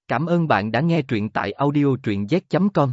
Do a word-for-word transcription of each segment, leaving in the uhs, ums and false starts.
Cảm ơn bạn đã nghe truyện tại audio truyện z chấm com.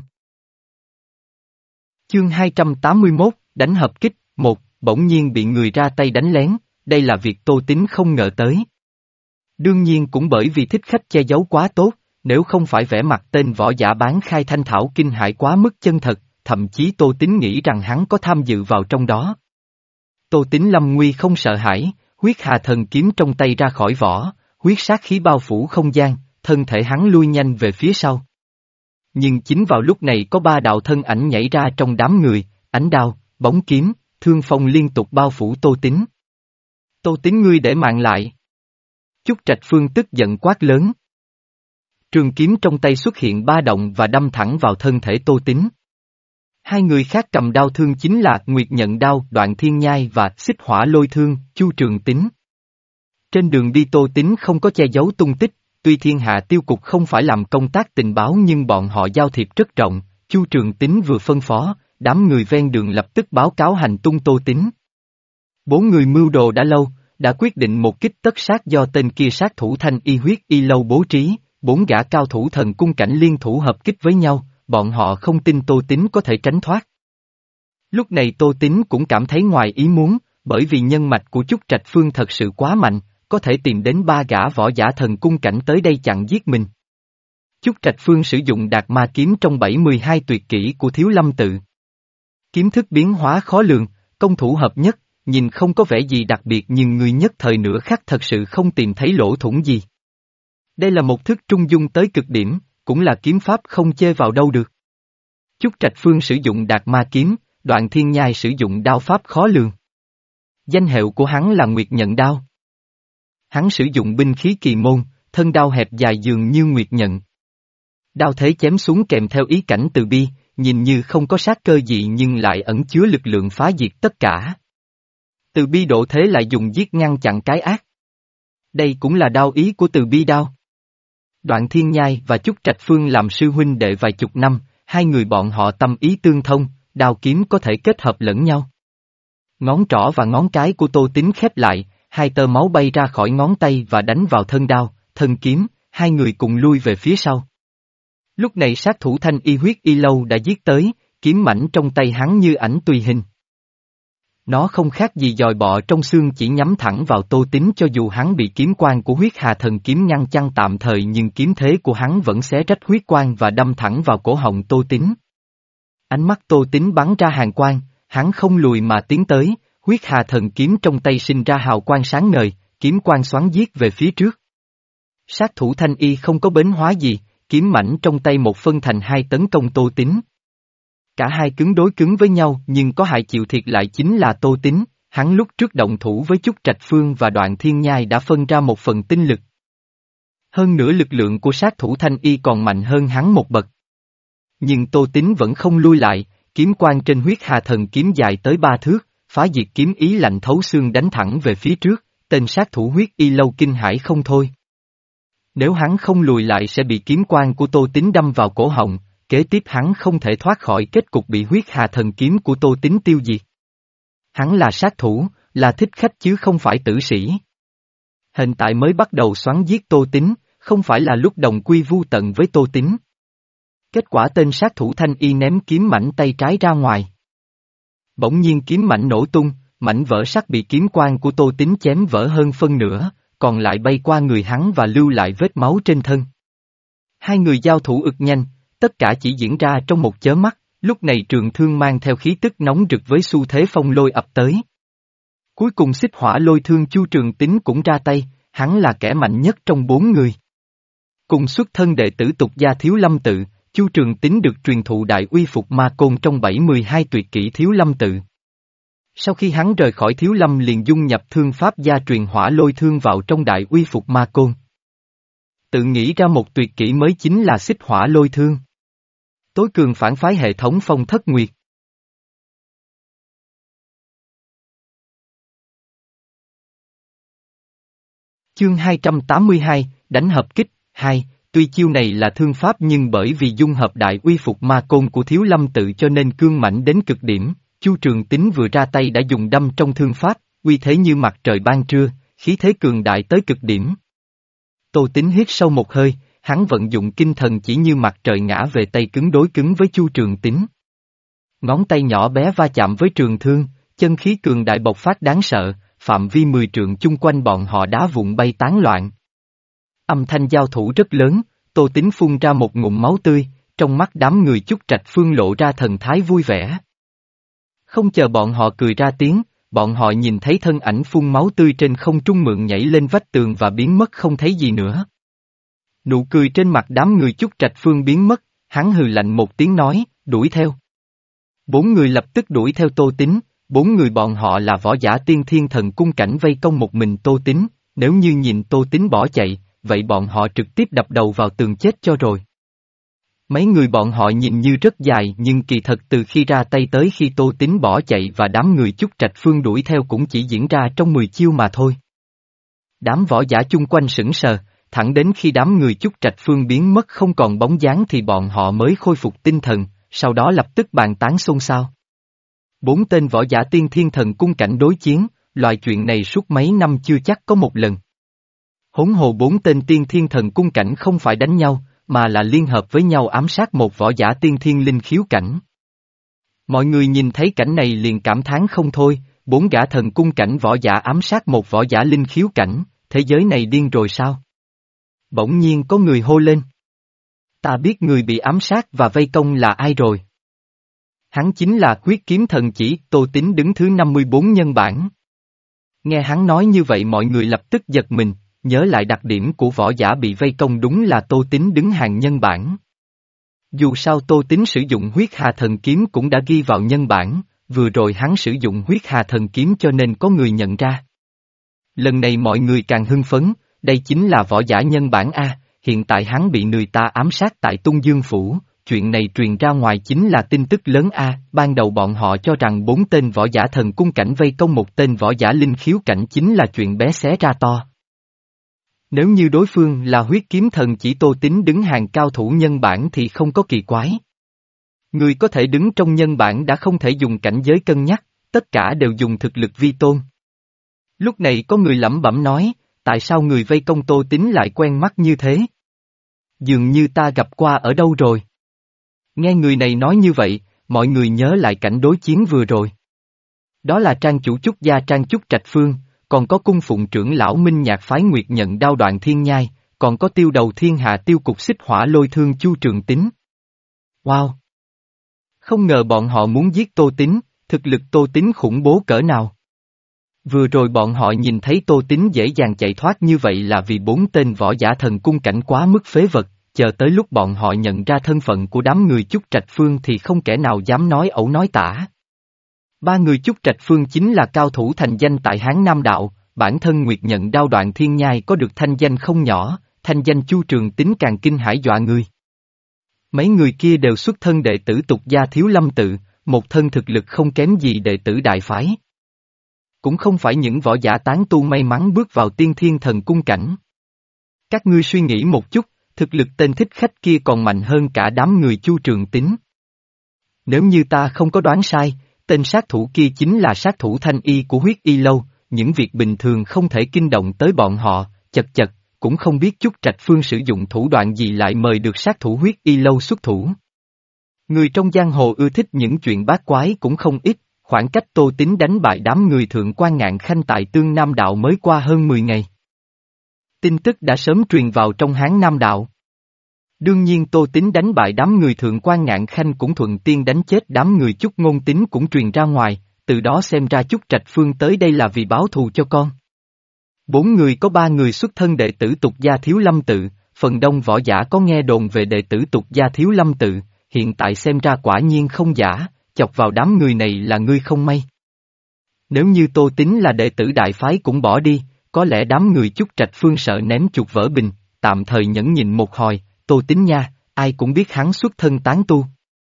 Chương hai trăm tám mươi mốt, đánh hợp kích, một, bỗng nhiên bị người ra tay đánh lén, đây là việc Tô Tín không ngờ tới. Đương nhiên cũng bởi vì thích khách che giấu quá tốt, nếu không phải vẻ mặt tên võ giả bán khai thanh thảo kinh hãi quá mức chân thật, thậm chí Tô Tín nghĩ rằng hắn có tham dự vào trong đó. Tô Tín lâm nguy không sợ hãi, huyết hà thần kiếm trong tay ra khỏi vỏ, huyết sát khí bao phủ không gian, thân thể hắn lui nhanh về phía sau. Nhưng chính vào lúc này có ba đạo thân ảnh nhảy ra trong đám người, ánh đao, bóng kiếm, thương phong liên tục bao phủ Tô Tín. Tô Tín ngươi để mạng lại. Chúc Trạch Phương tức giận quát lớn. Trường kiếm trong tay xuất hiện ba động và đâm thẳng vào thân thể Tô Tín. Hai người khác cầm đao thương chính là Nguyệt Nhận Đao, Đoạn Thiên Nhai và Xích Hỏa Lôi Thương, Chu Trường Tín. Trên đường đi Tô Tín không có che giấu tung tích, tuy Thiên Hạ Tiêu Cục không phải làm công tác tình báo nhưng bọn họ giao thiệp rất rộng, Chu Trường Tín vừa phân phó, đám người ven đường lập tức báo cáo hành tung Tô Tín. Bốn người mưu đồ đã lâu, đã quyết định một kích tất sát do tên kia sát thủ Thanh Y Huyết Y Lâu bố trí, bốn gã cao thủ thần cung cảnh liên thủ hợp kích với nhau, bọn họ không tin Tô Tín có thể tránh thoát. Lúc này Tô Tín cũng cảm thấy ngoài ý muốn, bởi vì nhân mạch của Chúc Trạch Phương thật sự quá mạnh, có thể tìm đến ba gã võ giả thần cung cảnh tới đây chặn giết mình. Chúc Trạch Phương sử dụng Đạt Ma Kiếm trong bảy mươi hai tuyệt kỹ của Thiếu Lâm Tự. Kiếm thức biến hóa khó lường, công thủ hợp nhất, nhìn không có vẻ gì đặc biệt nhưng người nhất thời nửa khắc thật sự không tìm thấy lỗ thủng gì. Đây là một thức trung dung tới cực điểm, cũng là kiếm pháp không chê vào đâu được. Chúc Trạch Phương sử dụng Đạt Ma Kiếm, Đoạn Thiên Nhai sử dụng đao pháp khó lường. Danh hiệu của hắn là Nguyệt Nhận Đao. Hắn sử dụng binh khí kỳ môn, thân đao hẹp dài dường như nguyệt nhận. Đao thế chém xuống kèm theo ý cảnh từ bi, nhìn như không có sát cơ gì nhưng lại ẩn chứa lực lượng phá diệt tất cả. Từ bi độ thế lại dùng giết ngăn chặn cái ác. Đây cũng là đao ý của từ bi đao. Đoạn Thiên Nhai và Chúc Trạch Phương làm sư huynh đệ vài chục năm, hai người bọn họ tâm ý tương thông, đao kiếm có thể kết hợp lẫn nhau. Ngón trỏ và ngón cái của Tô Tín khép lại, hai tơ máu bay ra khỏi ngón tay và đánh vào thân đao, thân kiếm, hai người cùng lui về phía sau. Lúc này sát thủ Thanh Y Huyết Y Lâu đã giết tới, kiếm mảnh trong tay hắn như ảnh tùy hình. Nó không khác gì dòi bọ trong xương chỉ nhắm thẳng vào Tô Tín cho dù hắn bị kiếm quang của huyết hà thần kiếm ngăn chặn tạm thời nhưng kiếm thế của hắn vẫn xé rách huyết quang và đâm thẳng vào cổ họng Tô Tín. Ánh mắt Tô Tín bắn ra hàn quang, hắn không lùi mà tiến tới. Huyết hà thần kiếm trong tay sinh ra hào quang sáng ngời, kiếm quang xoắn giết về phía trước. Sát thủ Thanh Y không có bến hóa gì, kiếm mảnh trong tay một phân thành hai tấn công Tô Tín. Cả hai cứng đối cứng với nhau nhưng có hại chịu thiệt lại chính là Tô Tín, hắn lúc trước động thủ với Chúc Trạch Phương và Đoạn Thiên Nhai đã phân ra một phần tinh lực. Hơn nữa lực lượng của sát thủ Thanh Y còn mạnh hơn hắn một bậc. Nhưng Tô Tín vẫn không lui lại, kiếm quang trên huyết hà thần kiếm dài tới ba thước. Phá diệt kiếm ý lạnh thấu xương đánh thẳng về phía trước, tên sát thủ Huyết Y Lâu kinh hãi không thôi. Nếu hắn không lùi lại sẽ bị kiếm quang của Tô Tín đâm vào cổ họng, kế tiếp hắn không thể thoát khỏi kết cục bị huyết hà thần kiếm của Tô Tín tiêu diệt. Hắn là sát thủ, là thích khách chứ không phải tử sĩ. Hiện tại mới bắt đầu xoắn giết Tô Tín, không phải là lúc đồng quy vu tận với Tô Tín. Kết quả tên sát thủ Thanh Y ném kiếm mảnh tay trái ra ngoài. Bỗng nhiên kiếm mảnh nổ tung, mảnh vỡ sắt bị kiếm quang của Tô Tín chém vỡ hơn phân nửa, còn lại bay qua người hắn và lưu lại vết máu trên thân. Hai người giao thủ ực nhanh, tất cả chỉ diễn ra trong một chớp mắt, lúc này trường thương mang theo khí tức nóng rực với xu thế phong lôi ập tới. Cuối cùng Xích Hỏa Lôi Thương Chu Trường Tín cũng ra tay, hắn là kẻ mạnh nhất trong bốn người. Cùng xuất thân đệ tử tục gia Thiếu Lâm Tự, Chu Trường Tín được truyền thụ Đại Uy Phục Ma Côn trong bảy mươi hai tuyệt kỹ Thiếu Lâm Tự. Sau khi hắn rời khỏi Thiếu Lâm liền dung nhập thương pháp gia truyền Hỏa Lôi Thương vào trong Đại Uy Phục Ma Côn. Tự nghĩ ra một tuyệt kỹ mới chính là Xích Hỏa Lôi Thương. Tối cường phản phái hệ thống Phong Thất Nguyệt. Chương hai trăm tám mươi hai, đánh hợp kích, hai. Tuy chiêu này là thương pháp nhưng bởi vì dung hợp Đại Uy Phục Ma Côn của Thiếu Lâm Tự cho nên cương mãnh đến cực điểm, Chu Trường Tín vừa ra tay đã dùng đâm trong thương pháp, uy thế như mặt trời ban trưa, khí thế cường đại tới cực điểm. Tô Tín hít sâu một hơi, hắn vận dụng kinh thần chỉ như mặt trời ngã về Tây cứng đối cứng với Chu Trường Tín. Ngón tay nhỏ bé va chạm với trường thương, chân khí cường đại bộc phát đáng sợ, phạm vi mười trượng chung quanh bọn họ đá vụn bay tán loạn. Âm thanh giao thủ rất lớn, Tô Tín phun ra một ngụm máu tươi, trong mắt đám người Chúc Trạch Phương lộ ra thần thái vui vẻ. Không chờ bọn họ cười ra tiếng, bọn họ nhìn thấy thân ảnh phun máu tươi trên không trung mượn nhảy lên vách tường và biến mất không thấy gì nữa. Nụ cười trên mặt đám người Chúc Trạch Phương biến mất, hắn hừ lạnh một tiếng nói, đuổi theo. Bốn người lập tức đuổi theo Tô Tín, bốn người bọn họ là võ giả tiên thiên thần cung cảnh vây công một mình Tô Tín, nếu như nhìn Tô Tín bỏ chạy, vậy bọn họ trực tiếp đập đầu vào tường chết cho rồi. Mấy người bọn họ nhìn như rất dài nhưng kỳ thật từ khi ra tay tới khi Tô Tín bỏ chạy và đám người Chúc Trạch Phương đuổi theo cũng chỉ diễn ra trong mười chiêu mà thôi. Đám võ giả chung quanh sững sờ, thẳng đến khi đám người Chúc Trạch Phương biến mất không còn bóng dáng thì bọn họ mới khôi phục tinh thần, sau đó lập tức bàn tán xôn xao. Bốn tên võ giả tiên thiên thần cung cảnh đối chiến, loại chuyện này suốt mấy năm chưa chắc có một lần. Huống hồ bốn tên tiên thiên thần cung cảnh không phải đánh nhau, mà là liên hợp với nhau ám sát một võ giả tiên thiên linh khiếu cảnh. Mọi người nhìn thấy cảnh này liền cảm thán không thôi, bốn gã thần cung cảnh võ giả ám sát một võ giả linh khiếu cảnh, thế giới này điên rồi sao? Bỗng nhiên có người hô lên. Ta biết người bị ám sát và vây công là ai rồi. Hắn chính là Quyết Kiếm Thần Chỉ, Tô Tín đứng thứ năm mươi bốn nhân bảng. Nghe hắn nói như vậy mọi người lập tức giật mình, nhớ lại đặc điểm của võ giả bị vây công đúng là Tô Tín đứng hàng nhân bảng. Dù sao Tô Tín sử dụng huyết hà thần kiếm cũng đã ghi vào nhân bảng, vừa rồi hắn sử dụng huyết hà thần kiếm cho nên có người nhận ra. Lần này mọi người càng hưng phấn, đây chính là võ giả nhân bản A, hiện tại hắn bị người ta ám sát tại Tung Dương Phủ, chuyện này truyền ra ngoài chính là tin tức lớn A, ban đầu bọn họ cho rằng bốn tên võ giả thần cung cảnh vây công một tên võ giả linh khiếu cảnh chính là chuyện bé xé ra to. Nếu như đối phương là Huyết Kiếm Thần Chỉ Tô Tín đứng hàng cao thủ nhân bản thì không có kỳ quái. Người có thể đứng trong nhân bản đã không thể dùng cảnh giới cân nhắc, tất cả đều dùng thực lực vi tôn. Lúc này có người lẩm bẩm nói, tại sao người vây công Tô Tín lại quen mắt như thế? Dường như ta gặp qua ở đâu rồi. Nghe người này nói như vậy, mọi người nhớ lại cảnh đối chiến vừa rồi. Đó là trang chủ Chúc gia Trang Chúc Trạch Phương, còn có cung phụng trưởng lão Minh Nhạc phái Nguyệt nhận đao đoạn thiên nhai, còn có tiêu đầu thiên hạ tiêu cục xích hỏa lôi thương Chu Trường Tín. Wow! Không ngờ bọn họ muốn giết Tô Tín, thực lực Tô Tín khủng bố cỡ nào. Vừa rồi bọn họ nhìn thấy Tô Tín dễ dàng chạy thoát như vậy là vì bốn tên võ giả thần cung cảnh quá mức phế vật, chờ tới lúc bọn họ nhận ra thân phận của đám người Chúc Trạch Phương thì không kẻ nào dám nói ẩu nói tả. Ba người Chúc Trạch Phương chính là cao thủ thành danh tại Hán Nam Đạo, bản thân Nguyệt nhận đao đoạn thiên nhai có được thanh danh không nhỏ, thanh danh Chu Trường Tín càng kinh hãi dọa người. Mấy người kia đều xuất thân đệ tử Tục gia Thiếu Lâm Tự, một thân thực lực không kém gì đệ tử đại phái. Cũng không phải những võ giả tán tu may mắn bước vào tiên thiên thần cung cảnh. Các ngươi suy nghĩ một chút, thực lực tên thích khách kia còn mạnh hơn cả đám người Chu Trường Tín. Nếu như ta không có đoán sai, tên sát thủ kia chính là sát thủ thanh y của huyết y lâu, những việc bình thường không thể kinh động tới bọn họ, chật chật, cũng không biết Chúc Trạch Phương sử dụng thủ đoạn gì lại mời được sát thủ huyết y lâu xuất thủ. Người trong giang hồ ưa thích những chuyện bát quái cũng không ít, khoảng cách Tô Tín đánh bại đám người thượng quan Ngạn Khanh tại Tương Nam Đạo mới qua hơn mười ngày. Tin tức đã sớm truyền vào trong Hán Nam Đạo. Đương nhiên Tô Tín đánh bại đám người thượng quan Ngạn Khanh cũng thuận tiên đánh chết đám người Chúc Ngôn Tín cũng truyền ra ngoài, từ đó xem ra Chúc Trạch Phương tới đây là vì báo thù cho con. Bốn người có ba người xuất thân đệ tử Tục gia Thiếu Lâm Tự, phần đông võ giả có nghe đồn về đệ tử Tục gia Thiếu Lâm Tự, hiện tại xem ra quả nhiên không giả, chọc vào đám người này là ngươi không may. Nếu như Tô Tín là đệ tử đại phái cũng bỏ đi, có lẽ đám người Chúc Trạch Phương sợ ném chuột vỡ bình, tạm thời nhẫn nhịn một hồi, Tô Tín nha, ai cũng biết hắn xuất thân tán tu.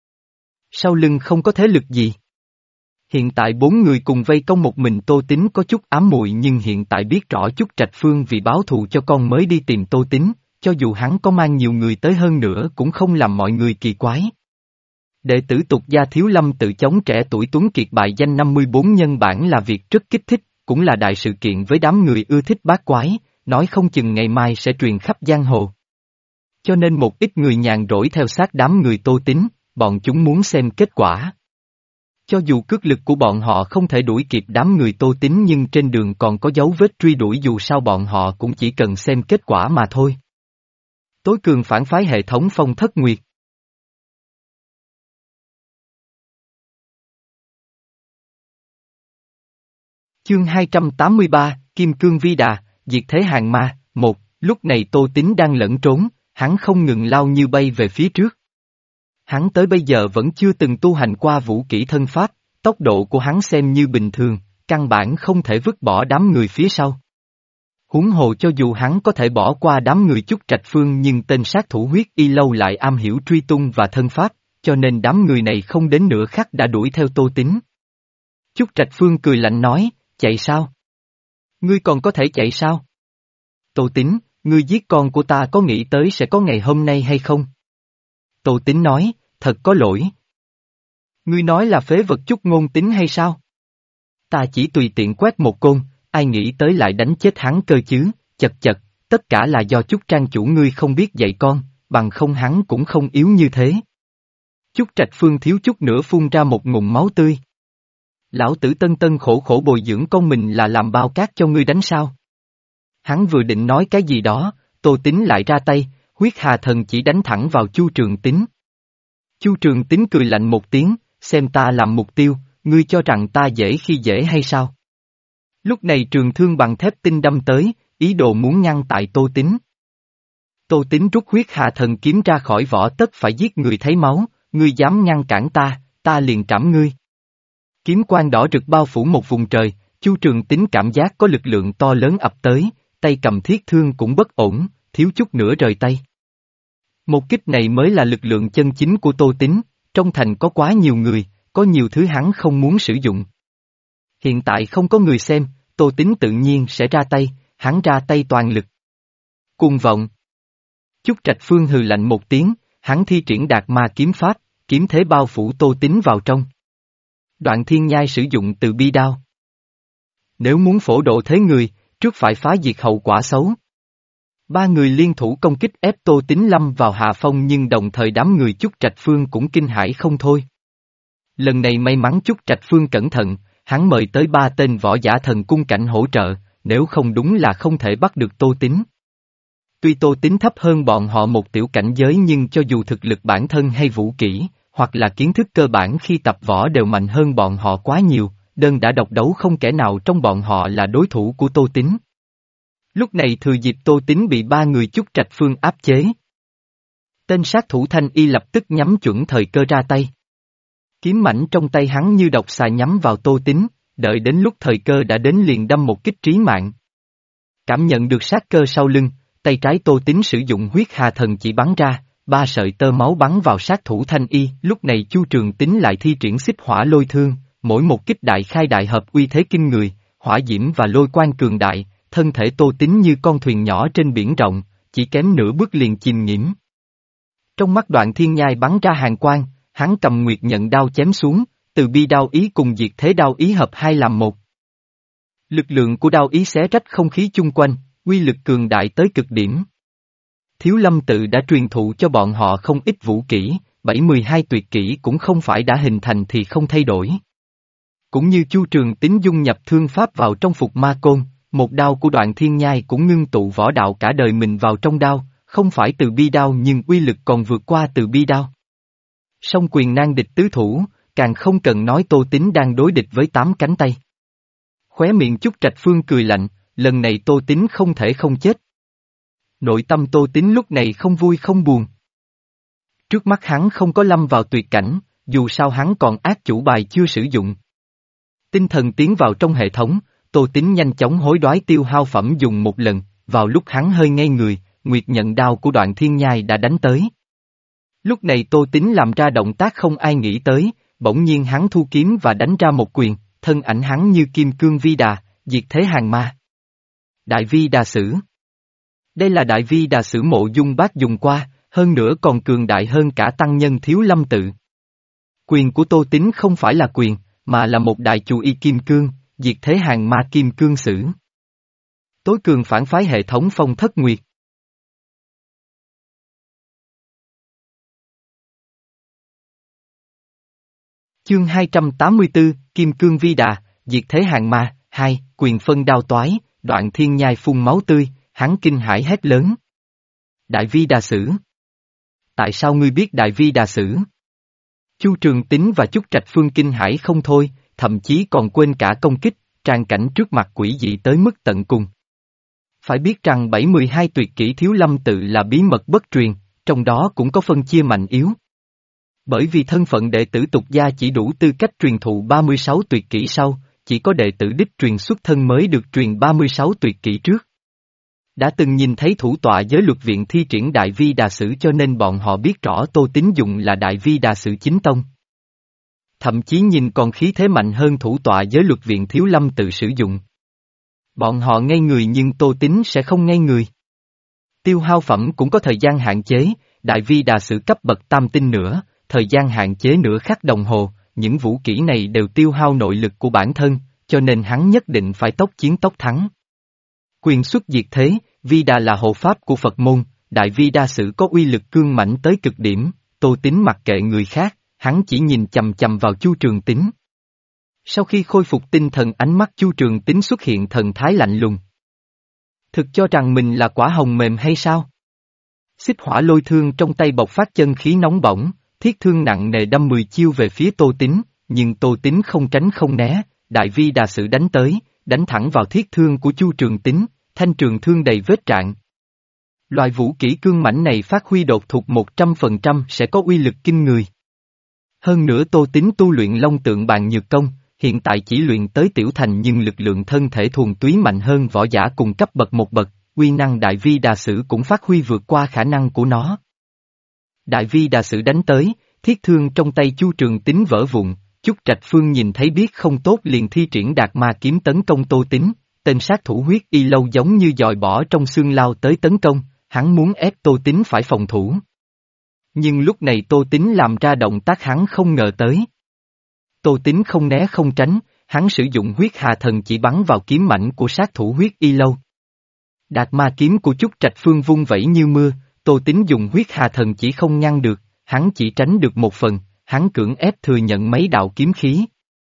Sau lưng không có thế lực gì. Hiện tại bốn người cùng vây công một mình Tô Tín có chút ám muội nhưng hiện tại biết rõ Chúc Trạch Phương vì báo thù cho con mới đi tìm Tô Tín, cho dù hắn có mang nhiều người tới hơn nữa cũng không làm mọi người kỳ quái. Đệ tử Tục gia Thiếu Lâm Tự chống trẻ tuổi tuấn kiệt bại danh năm mươi bốn nhân bản là việc rất kích thích, cũng là đại sự kiện với đám người ưa thích bát quái, nói không chừng ngày mai sẽ truyền khắp giang hồ. Cho nên một ít người nhàn rỗi theo sát đám người Tô Tín, bọn chúng muốn xem kết quả. Cho dù cước lực của bọn họ không thể đuổi kịp đám người Tô Tín nhưng trên đường còn có dấu vết truy đuổi dù sao bọn họ cũng chỉ cần xem kết quả mà thôi. Tối cường phản phái hệ thống Phong Thất Nguyệt. Chương hai trăm tám mươi ba, Kim Cương Vi Đà, Diệt Thế Hàng Ma, một, lúc này Tô Tín đang lẫn trốn, hắn không ngừng lao như bay về phía trước. Hắn tới bây giờ vẫn chưa từng tu hành qua vũ kỹ thân pháp, tốc độ của hắn xem như bình thường, căn bản không thể vứt bỏ đám người phía sau. Huống hồ cho dù hắn có thể bỏ qua đám người Chúc Trạch Phương nhưng tên sát thủ huyết y lâu lại am hiểu truy tung và thân pháp, cho nên đám người này không đến nửa khắc đã đuổi theo Tô Tín. Chúc Trạch Phương cười lạnh nói, chạy sao? Ngươi còn có thể chạy sao? Tô Tín, ngươi giết con của ta có nghĩ tới sẽ có ngày hôm nay hay không? Tô Tín nói, thật có lỗi. Ngươi nói là phế vật Chúc Ngôn Tín hay sao? Ta chỉ tùy tiện quét một côn, ai nghĩ tới lại đánh chết hắn cơ chứ, chật chật, tất cả là do Chúc Trang chủ ngươi không biết dạy con, bằng không hắn cũng không yếu như thế. Chúc Trạch Phương thiếu chút nữa phun ra một ngụm máu tươi. Lão tử tân tân khổ khổ bồi dưỡng con mình là làm bao cát cho ngươi đánh sao? Hắn vừa định nói cái gì đó, Tô Tín lại ra tay, huyết hà thần chỉ đánh thẳng vào Chu Trường Tín. Chu Trường Tín cười lạnh một tiếng, xem ta làm mục tiêu, ngươi cho rằng ta dễ khi dễ hay sao? Lúc này trường thương bằng thép tinh đâm tới, ý đồ muốn ngăn tại Tô Tín. Tô Tín rút huyết hà thần kiếm ra khỏi vỏ tất phải giết người thấy máu, ngươi dám ngăn cản ta, ta liền trảm ngươi. Kiếm quang đỏ rực bao phủ một vùng trời, Chu Trường Tín cảm giác có lực lượng to lớn ập tới, tay cầm thiết thương cũng bất ổn, thiếu chút nữa rời tay. Một kích này mới là lực lượng chân chính của Tô Tín, trong thành có quá nhiều người, có nhiều thứ hắn không muốn sử dụng. Hiện tại không có người xem, Tô Tín tự nhiên sẽ ra tay, hắn ra tay toàn lực. Cuồng vọng. Chúc Trạch Phương hừ lạnh một tiếng, hắn thi triển Đạt Ma kiếm pháp, kiếm thế bao phủ Tô Tín vào trong. Đoạn Thiên Nhai sử dụng Từ Bi đao. Nếu muốn phổ độ thế người, trước phải phá diệt hậu quả xấu. Ba người liên thủ công kích ép Tô Tín lâm vào hạ phong nhưng đồng thời đám người Chúc Trạch Phương cũng kinh hãi không thôi. Lần này may mắn Chúc Trạch Phương cẩn thận, hắn mời tới ba tên võ giả thần cung cảnh hỗ trợ, nếu không đúng là không thể bắt được Tô Tín. Tuy Tô Tín thấp hơn bọn họ một tiểu cảnh giới nhưng cho dù thực lực bản thân hay vũ kỹ, hoặc là kiến thức cơ bản khi tập võ đều mạnh hơn bọn họ quá nhiều, đơn đã độc đấu không kẻ nào trong bọn họ là đối thủ của Tô Tín. Lúc này thừa dịp Tô Tín bị ba người Chúc Trạch Phương áp chế. Tên sát thủ Thanh Y lập tức nhắm chuẩn thời cơ ra tay. Kiếm mảnh trong tay hắn như độc xà nhắm vào Tô Tín, đợi đến lúc thời cơ đã đến liền đâm một kích trí mạng. Cảm nhận được sát cơ sau lưng, tay trái Tô Tín sử dụng huyết hà thần chỉ bắn ra, ba sợi tơ máu bắn vào sát thủ Thanh Y, lúc này Chu Trường Tín lại thi triển xích hỏa lôi thương, mỗi một kích đại khai đại hợp uy thế kinh người, hỏa diễm và lôi quang cường đại, thân thể Tô Tín như con thuyền nhỏ trên biển rộng, chỉ kém nửa bước liền chìm nghiễm. Trong mắt Đoạn Thiên Nhai bắn ra hàn quang, hắn cầm nguyệt nhận đao chém xuống, Từ Bi đao ý cùng diệt thế đao ý hợp hai làm một. Lực lượng của đao ý xé rách không khí chung quanh, uy lực cường đại tới cực điểm. Thiếu Lâm tự đã truyền thụ cho bọn họ không ít vũ kỹ, bảy mươi hai tuyệt kỹ cũng không phải đã hình thành thì không thay đổi. Cũng như Chu Trường Tín dung nhập thương pháp vào trong phục ma côn, một đao của Đoạn Thiên Nhai cũng ngưng tụ võ đạo cả đời mình vào trong đao, không phải Từ Bi đao nhưng uy lực còn vượt qua Từ Bi đao. Song quyền nan địch tứ thủ, càng không cần nói Tô Tín đang đối địch với tám cánh tay. Khóe miệng Chúc Trạch Phương cười lạnh, lần này Tô Tín không thể không chết. Nội tâm Tô Tín lúc này không vui không buồn. Trước mắt hắn không có lâm vào tuyệt cảnh, dù sao hắn còn ác chủ bài chưa sử dụng. Tinh thần tiến vào trong hệ thống, Tô Tín nhanh chóng hối đoái tiêu hao phẩm dùng một lần, vào lúc hắn hơi ngây người, nguyệt nhận đao của Đoạn Thiên Nhai đã đánh tới. Lúc này Tô Tín làm ra động tác không ai nghĩ tới, bỗng nhiên hắn thu kiếm và đánh ra một quyền, thân ảnh hắn như kim cương vi đà, diệt thế hàng ma. Đại vi đà sử. Đây là đại vi đà sử Mộ Dung Bác dùng qua, hơn nữa còn cường đại hơn cả tăng nhân Thiếu Lâm tự. Quyền của Tô Tín không phải là quyền, mà là một đại chủ y kim cương, diệt thế hàng ma kim cương sử. Tối cường phản phái hệ thống Phong Thất Nguyệt. Chương hai trăm tám mươi tư, Kim Cương Vi Đà, Diệt Thế Hàng Ma, hai, quyền phân đao toái, Đoạn Thiên Nhai phun máu tươi, hắn kinh hãi hét lớn. Đại Vi Đà Sử. Tại sao ngươi biết Đại Vi Đà Sử? Chu Trường Tín và Chúc Trạch Phương kinh hãi không thôi, thậm chí còn quên cả công kích, tràn cảnh trước mặt quỷ dị tới mức tận cùng. Phải biết rằng bảy mươi hai tuyệt kỹ Thiếu Lâm tự là bí mật bất truyền, trong đó cũng có phân chia mạnh yếu. Bởi vì thân phận đệ tử tục gia chỉ đủ tư cách truyền thụ ba mươi sáu tuyệt kỹ sau, chỉ có đệ tử đích truyền xuất thân mới được truyền ba mươi sáu tuyệt kỹ trước. Đã từng nhìn thấy thủ tọa giới luật viện thi triển Đại Vi Đà Sử cho nên bọn họ biết rõ Tô Tín dụng là Đại Vi Đà Sử chính tông. Thậm chí nhìn còn khí thế mạnh hơn thủ tọa giới luật viện Thiếu Lâm tự sử dụng. Bọn họ ngây người nhưng Tô Tín sẽ không ngây người. Tiêu hao phẩm cũng có thời gian hạn chế, Đại Vi Đà Sử cấp bậc tam tinh nữa, thời gian hạn chế nửa khắc đồng hồ, những vũ kỹ này đều tiêu hao nội lực của bản thân, cho nên hắn nhất định phải tốc chiến tốc thắng. Quyền xuất diệt thế, Vi Đà là hộ pháp của Phật môn, Đại Vi Đà Sử có uy lực cương mãnh tới cực điểm, Tô Tín mặc kệ người khác, hắn chỉ nhìn chằm chằm vào Chu Trường Tín. Sau khi khôi phục tinh thần ánh mắt Chu Trường Tín xuất hiện thần thái lạnh lùng. Thực cho rằng mình là quả hồng mềm hay sao? Xích hỏa lôi thương trong tay bộc phát chân khí nóng bỏng, thiết thương nặng nề đâm mười chiêu về phía Tô Tín, nhưng Tô Tín không tránh không né, Đại Vi Đà Sử đánh tới, đánh thẳng vào thiết thương của Chu Trường Tín, thanh trường thương đầy vết rạn. Loại vũ kỹ cương mãnh này phát huy đột thuộc một trăm phần trăm sẽ có uy lực kinh người. Hơn nữa Tô Tín tu luyện Long Tượng Bàn Nhược Công, hiện tại chỉ luyện tới tiểu thành nhưng lực lượng thân thể thuần túy mạnh hơn võ giả cùng cấp bậc một bậc, uy năng Đại Vi Đà Sử cũng phát huy vượt qua khả năng của nó. Đại Vi Đà Sử đánh tới, thiết thương trong tay Chu Trường Tín vỡ vụn, Chúc Trạch Phương nhìn thấy biết không tốt liền thi triển Đạt Ma kiếm tấn công Tô Tín, tên sát thủ huyết y lâu giống như dòi bỏ trong xương lao tới tấn công, hắn muốn ép Tô Tín phải phòng thủ. Nhưng lúc này Tô Tín làm ra động tác hắn không ngờ tới. Tô Tín không né không tránh, hắn sử dụng huyết hà thần chỉ bắn vào kiếm mảnh của sát thủ huyết y lâu. Đạt Ma kiếm của Chúc Trạch Phương vung vẩy như mưa, Tô Tín dùng huyết hà thần chỉ không ngăn được, hắn chỉ tránh được một phần, hắn cưỡng ép thừa nhận mấy đạo kiếm khí.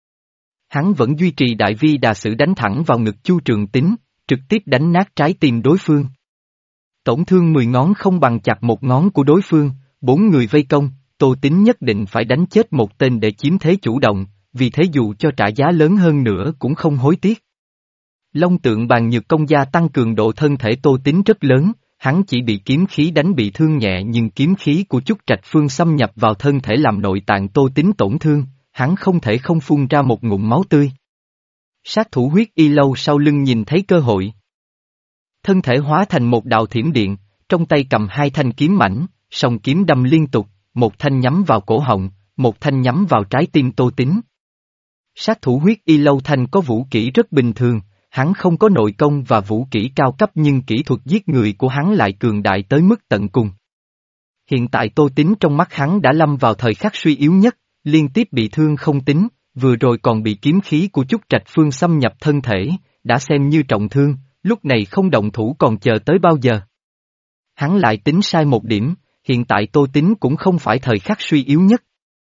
Hắn vẫn duy trì Đại Vi Đà Sử đánh thẳng vào ngực Chu Trường Tín, trực tiếp đánh nát trái tim đối phương. Tổn thương mười ngón không bằng chặt một ngón của đối phương, bốn người vây công, Tô Tín nhất định phải đánh chết một tên để chiếm thế chủ động, vì thế dù cho trả giá lớn hơn nữa cũng không hối tiếc. Long Tượng Bàn Nhược Công gia tăng cường độ thân thể Tô Tín rất lớn, hắn chỉ bị kiếm khí đánh bị thương nhẹ nhưng kiếm khí của Chúc Trạch Phương xâm nhập vào thân thể làm nội tạng Tô Tín tổn thương, hắn không thể không phun ra một ngụm máu tươi. Sát thủ huyết y lâu sau lưng nhìn thấy cơ hội. Thân thể hóa thành một đạo thiểm điện, trong tay cầm hai thanh kiếm mảnh, song kiếm đâm liên tục, một thanh nhắm vào cổ họng, một thanh nhắm vào trái tim Tô Tín. Sát thủ huyết y lâu thanh có vũ kỹ rất bình thường, hắn không có nội công và vũ kỹ cao cấp nhưng kỹ thuật giết người của hắn lại cường đại tới mức tận cùng. Hiện tại Tô Tín trong mắt hắn đã lâm vào thời khắc suy yếu nhất, liên tiếp bị thương không tính, vừa rồi còn bị kiếm khí của Chúc Trạch Phương xâm nhập thân thể, đã xem như trọng thương, lúc này không động thủ còn chờ tới bao giờ. Hắn lại tính sai một điểm, hiện tại Tô Tín cũng không phải thời khắc suy yếu nhất,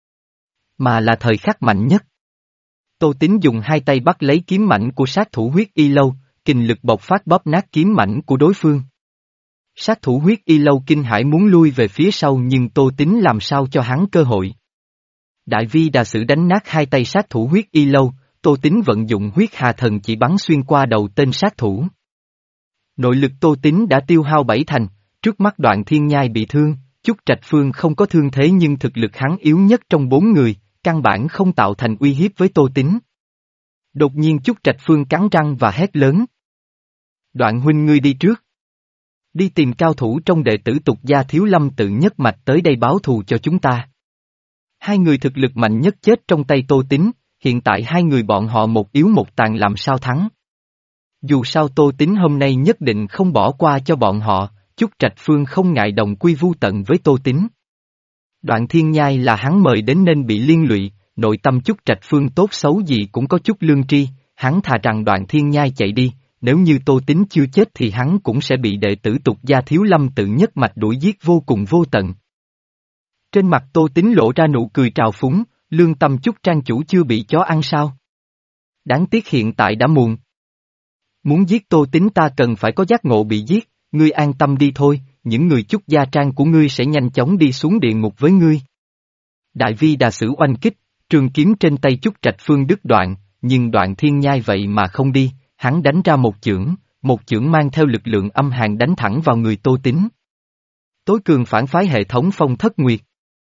mà là thời khắc mạnh nhất. Tô Tín dùng hai tay bắt lấy kiếm mảnh của sát thủ huyết y lâu, kình lực bộc phát bóp nát kiếm mảnh của đối phương. Sát thủ huyết y lâu kinh hãi muốn lui về phía sau nhưng Tô Tín làm sao cho hắn cơ hội. Đại Vi Đà Sử đánh nát hai tay sát thủ huyết y lâu, Tô Tín vận dụng huyết hà thần chỉ bắn xuyên qua đầu tên sát thủ. Nội lực Tô Tín đã tiêu hao bảy thành, trước mắt Đoạn Thiên Nhai bị thương, Chúc Trạch Phương không có thương thế nhưng thực lực hắn yếu nhất trong bốn người, căn bản không tạo thành uy hiếp với Tô Tín. Đột nhiên Chúc Trạch Phương cắn răng và hét lớn. Đoạn huynh ngươi đi trước. Đi tìm cao thủ trong đệ tử tục gia Thiếu Lâm tự nhất mạch tới đây báo thù cho chúng ta. Hai người thực lực mạnh nhất chết trong tay Tô Tín, hiện tại hai người bọn họ một yếu một tàn làm sao thắng. Dù sao Tô Tín hôm nay nhất định không bỏ qua cho bọn họ, Chúc Trạch Phương không ngại đồng quy vu tận với Tô Tín. Đoạn Thiên Nhai là hắn mời đến nên bị liên lụy, nội tâm Chúc Trạch Phương tốt xấu gì cũng có chút lương tri, hắn thà rằng Đoạn Thiên Nhai chạy đi, nếu như Tô Tín chưa chết thì hắn cũng sẽ bị đệ tử tục gia Thiếu Lâm tự nhất mạch đuổi giết vô cùng vô tận. Trên mặt Tô Tín lộ ra nụ cười trào phúng, Lương tâm chút trang chủ chưa bị chó ăn sao? Đáng tiếc hiện tại đã muộn. Muốn giết Tô Tín ta cần phải có giác ngộ bị giết, ngươi an tâm đi thôi, những người chút gia trang của ngươi sẽ nhanh chóng đi xuống địa ngục với ngươi. Đại vi đà sử oanh kích, trường kiếm trên tay chút trạch phương đứt đoạn, nhưng Đoạn Thiên Nhai vậy mà không đi, hắn đánh ra một chưởng, một chưởng mang theo lực lượng âm hàn đánh thẳng vào người Tô Tín. Tối cường phản phái hệ thống Phong Thất Nguyệt.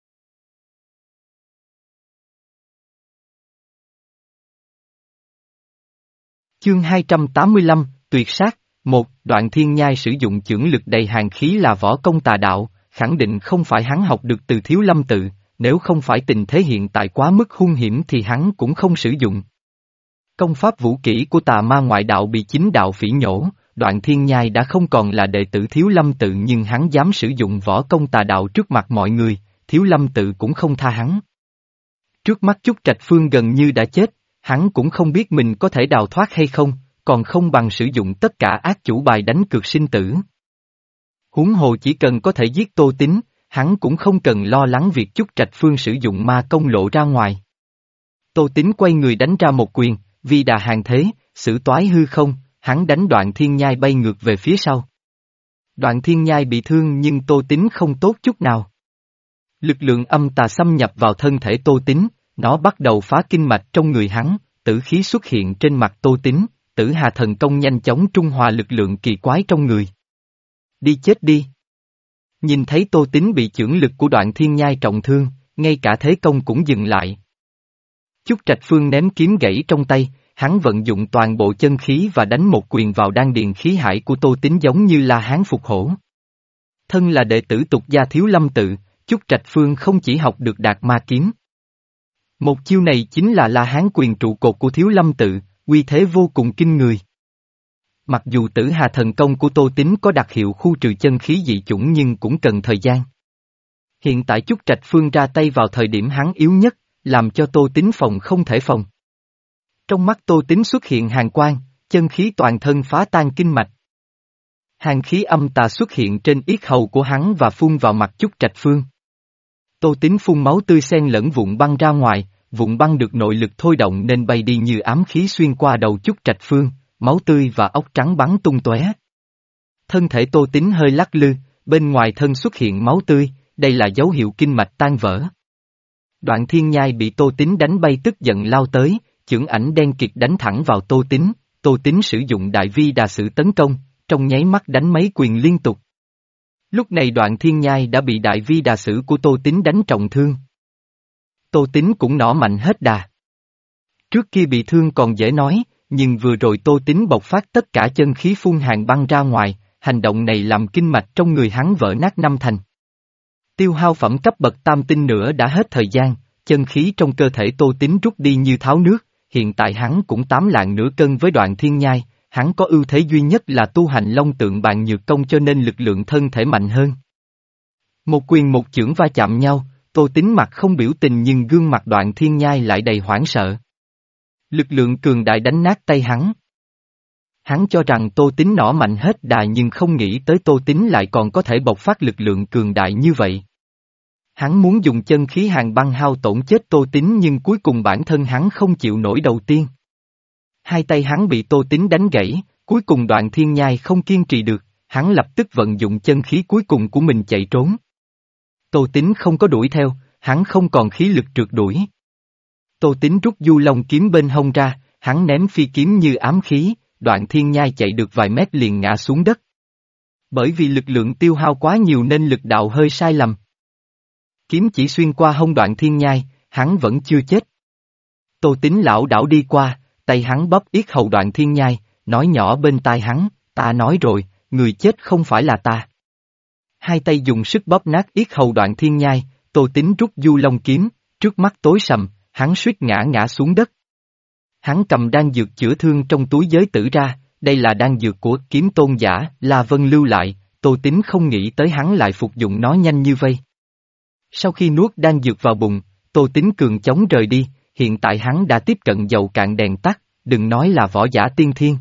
Chương hai trăm tám mươi lăm, Tuyệt sát. Một, Đoạn Thiên Nhai sử dụng chưởng lực đầy hàn khí là võ công tà đạo, khẳng định không phải hắn học được từ Thiếu Lâm tự, nếu không phải tình thế hiện tại quá mức hung hiểm thì hắn cũng không sử dụng. Công pháp vũ kỹ của tà ma ngoại đạo bị chính đạo phỉ nhổ, Đoạn Thiên Nhai đã không còn là đệ tử Thiếu Lâm tự nhưng hắn dám sử dụng võ công tà đạo trước mặt mọi người, Thiếu Lâm tự cũng không tha hắn. Trước mắt Chúc Trạch Phương gần như đã chết, hắn cũng không biết mình có thể đào thoát hay không, còn không bằng sử dụng tất cả ác chủ bài đánh cược sinh tử. Huống hồ chỉ cần có thể giết Tô Tín, hắn cũng không cần lo lắng việc Chúc Trạch Phương sử dụng ma công lộ ra ngoài. Tô Tín quay người đánh ra một quyền, vi đà hàng thế, sử toái hư không, hắn đánh Đoạn Thiên Nhai bay ngược về phía sau. Đoạn Thiên Nhai bị thương nhưng Tô Tín không tốt chút nào. Lực lượng âm tà xâm nhập vào thân thể Tô Tín, nó bắt đầu phá kinh mạch trong người hắn, tử khí xuất hiện trên mặt Tô Tín, Tử Hà thần công nhanh chóng trung hòa lực lượng kỳ quái trong người. Đi chết đi! Nhìn thấy Tô Tín bị chưởng lực của Đoạn Thiên Nhai trọng thương, ngay cả thế công cũng dừng lại. Chúc Trạch Phương ném kiếm gãy trong tay, hắn vận dụng toàn bộ chân khí và đánh một quyền vào đan điền khí hải của Tô Tín giống như La Hán phục hổ. Thân là đệ tử tục gia Thiếu Lâm tự, Chúc Trạch Phương không chỉ học được Đạt Ma kiếm. Một chiêu này chính là La Hán quyền trụ cột của Thiếu Lâm tự, uy thế vô cùng kinh người. Mặc dù Tử Hà thần công của Tô Tín có đặc hiệu khu trừ chân khí dị chủng nhưng cũng cần thời gian. Hiện tại Chúc Trạch Phương ra tay vào thời điểm hắn yếu nhất, làm cho Tô Tín phòng không thể phòng. Trong mắt Tô Tín xuất hiện hàn quang, chân khí toàn thân phá tan kinh mạch. Hàn khí âm tà xuất hiện trên yết hầu của hắn và phun vào mặt Chúc Trạch Phương. Tô Tín phun máu tươi xen lẫn vụn băng ra ngoài, vụn băng được nội lực thôi động nên bay đi như ám khí xuyên qua đầu Chúc Trạch Phương, máu tươi và óc trắng bắn tung tóe. Thân thể Tô Tín hơi lắc lư, bên ngoài thân xuất hiện máu tươi, đây là dấu hiệu kinh mạch tan vỡ. Đoạn Thiên Nhai bị Tô Tín đánh bay tức giận lao tới, chưởng ảnh đen kịt đánh thẳng vào Tô Tín, Tô Tín sử dụng đại vi đà sử tấn công, trong nháy mắt đánh mấy quyền liên tục. Lúc này Đoạn Thiên Nhai đã bị đại vi đà sử của Tô Tín đánh trọng thương. Tô Tín cũng nỏ mạnh hết đà. Trước kia bị thương còn dễ nói, nhưng vừa rồi Tô Tín bộc phát tất cả chân khí phun hàn băng ra ngoài, hành động này làm kinh mạch trong người hắn vỡ nát năm thành. Tiêu hao phẩm cấp bậc tam tinh nữa đã hết thời gian, chân khí trong cơ thể Tô Tín rút đi như tháo nước, hiện tại hắn cũng tám lạng nửa cân với Đoạn Thiên Nhai, hắn có ưu thế duy nhất là tu hành Long Tượng Bàn Nhược Công cho nên lực lượng thân thể mạnh hơn. Một quyền một chưởng va chạm nhau, Tô Tín mặt không biểu tình nhưng gương mặt Đoạn Thiên Nhai lại đầy hoảng sợ. Lực lượng cường đại đánh nát tay hắn. Hắn cho rằng Tô Tín nỏ mạnh hết đà nhưng không nghĩ tới Tô Tín lại còn có thể bộc phát lực lượng cường đại như vậy. Hắn muốn dùng chân khí hàn băng hao tổn chết Tô Tín nhưng cuối cùng bản thân hắn không chịu nổi đầu tiên. Hai tay hắn bị Tô Tín đánh gãy, cuối cùng Đoạn Thiên Nhai không kiên trì được, hắn lập tức vận dụng chân khí cuối cùng của mình chạy trốn. Tô Tín không có đuổi theo, hắn không còn khí lực trượt đuổi. Tô Tín rút du long kiếm bên hông ra, hắn ném phi kiếm như ám khí, Đoạn Thiên Nhai chạy được vài mét liền ngã xuống đất. Bởi vì lực lượng tiêu hao quá nhiều nên lực đạo hơi sai lầm. Kiếm chỉ xuyên qua hông Đoạn Thiên Nhai, hắn vẫn chưa chết. Tô Tín lảo đảo đi qua, tay hắn bóp yết hầu Đoạn Thiên Nhai, nói nhỏ bên tai hắn, ta nói rồi, người chết không phải là ta. Hai tay dùng sức bóp nát yết hầu Đoạn Thiên Nhai, Tô Tín rút du long kiếm, trước mắt tối sầm, hắn suýt ngã ngã xuống đất. Hắn cầm đan dược chữa thương trong túi giới tử ra, đây là đan dược của kiếm tôn giả, La Vân lưu lại, Tô Tín không nghĩ tới hắn lại phục dụng nó nhanh như vây. Sau khi nuốt đan dược vào bụng, Tô Tín cường chống rời đi, hiện tại hắn đã tiếp cận dầu cạn đèn tắt, đừng nói là võ giả tiên thiên.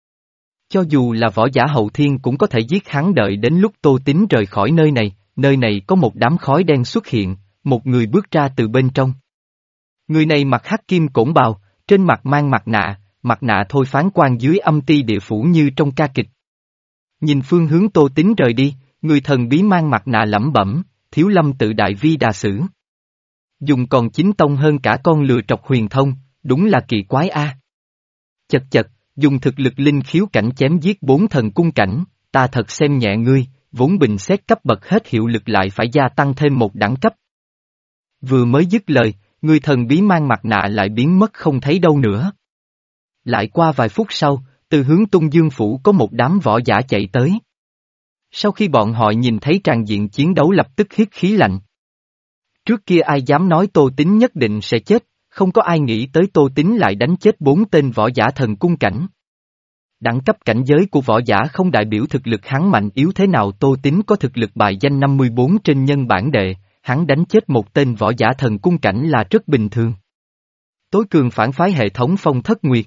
Cho dù là võ giả hậu thiên cũng có thể giết hắn đợi đến lúc Tô Tín rời khỏi nơi này, nơi này có một đám khói đen xuất hiện, một người bước ra từ bên trong. Người này mặc hắc kim cổn bào, trên mặt mang mặt nạ, mặt nạ thôi phán quan dưới âm ti địa phủ như trong ca kịch. Nhìn phương hướng Tô Tín rời đi, người thần bí mang mặt nạ lẩm bẩm, Thiếu Lâm tự đại vi đà sử. Dùng còn chính tông hơn cả con lừa trọc huyền thông, đúng là kỳ quái a. Chật chật, dùng thực lực linh khiếu cảnh chém giết bốn thần cung cảnh, ta thật xem nhẹ ngươi, vốn bình xét cấp bậc hết hiệu lực lại phải gia tăng thêm một đẳng cấp. Vừa mới dứt lời, người thần bí mang mặt nạ lại biến mất không thấy đâu nữa. Lại qua vài phút sau, từ hướng Tung Dương Phủ có một đám võ giả chạy tới. Sau khi bọn họ nhìn thấy tràng diện chiến đấu lập tức hít khí lạnh. Trước kia ai dám nói Tô Tín nhất định sẽ chết, không có ai nghĩ tới Tô Tín lại đánh chết bốn tên võ giả thần cung cảnh. Đẳng cấp cảnh giới của võ giả không đại biểu thực lực hắn mạnh yếu thế nào. Tô Tín có thực lực bài danh năm mươi bốn trên nhân bản đệ, hắn đánh chết một tên võ giả thần cung cảnh là rất bình thường. Tối cường phản phái hệ thống Phong Thất Nguyệt.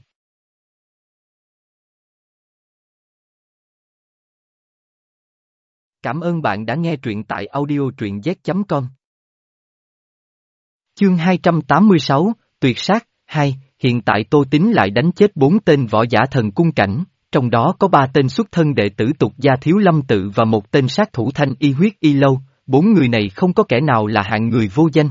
Cảm ơn bạn đã nghe truyện tại audio truyện z chấm com. Chương hai trăm tám mươi sáu, Tuyệt sát, hai, hiện tại Tô Tín lại đánh chết bốn tên võ giả thần cung cảnh, trong đó có ba tên xuất thân đệ tử tục gia Thiếu Lâm tự và một tên sát thủ Thanh Y Huyết Y Lâu, bốn người này không có kẻ nào là hạng người vô danh.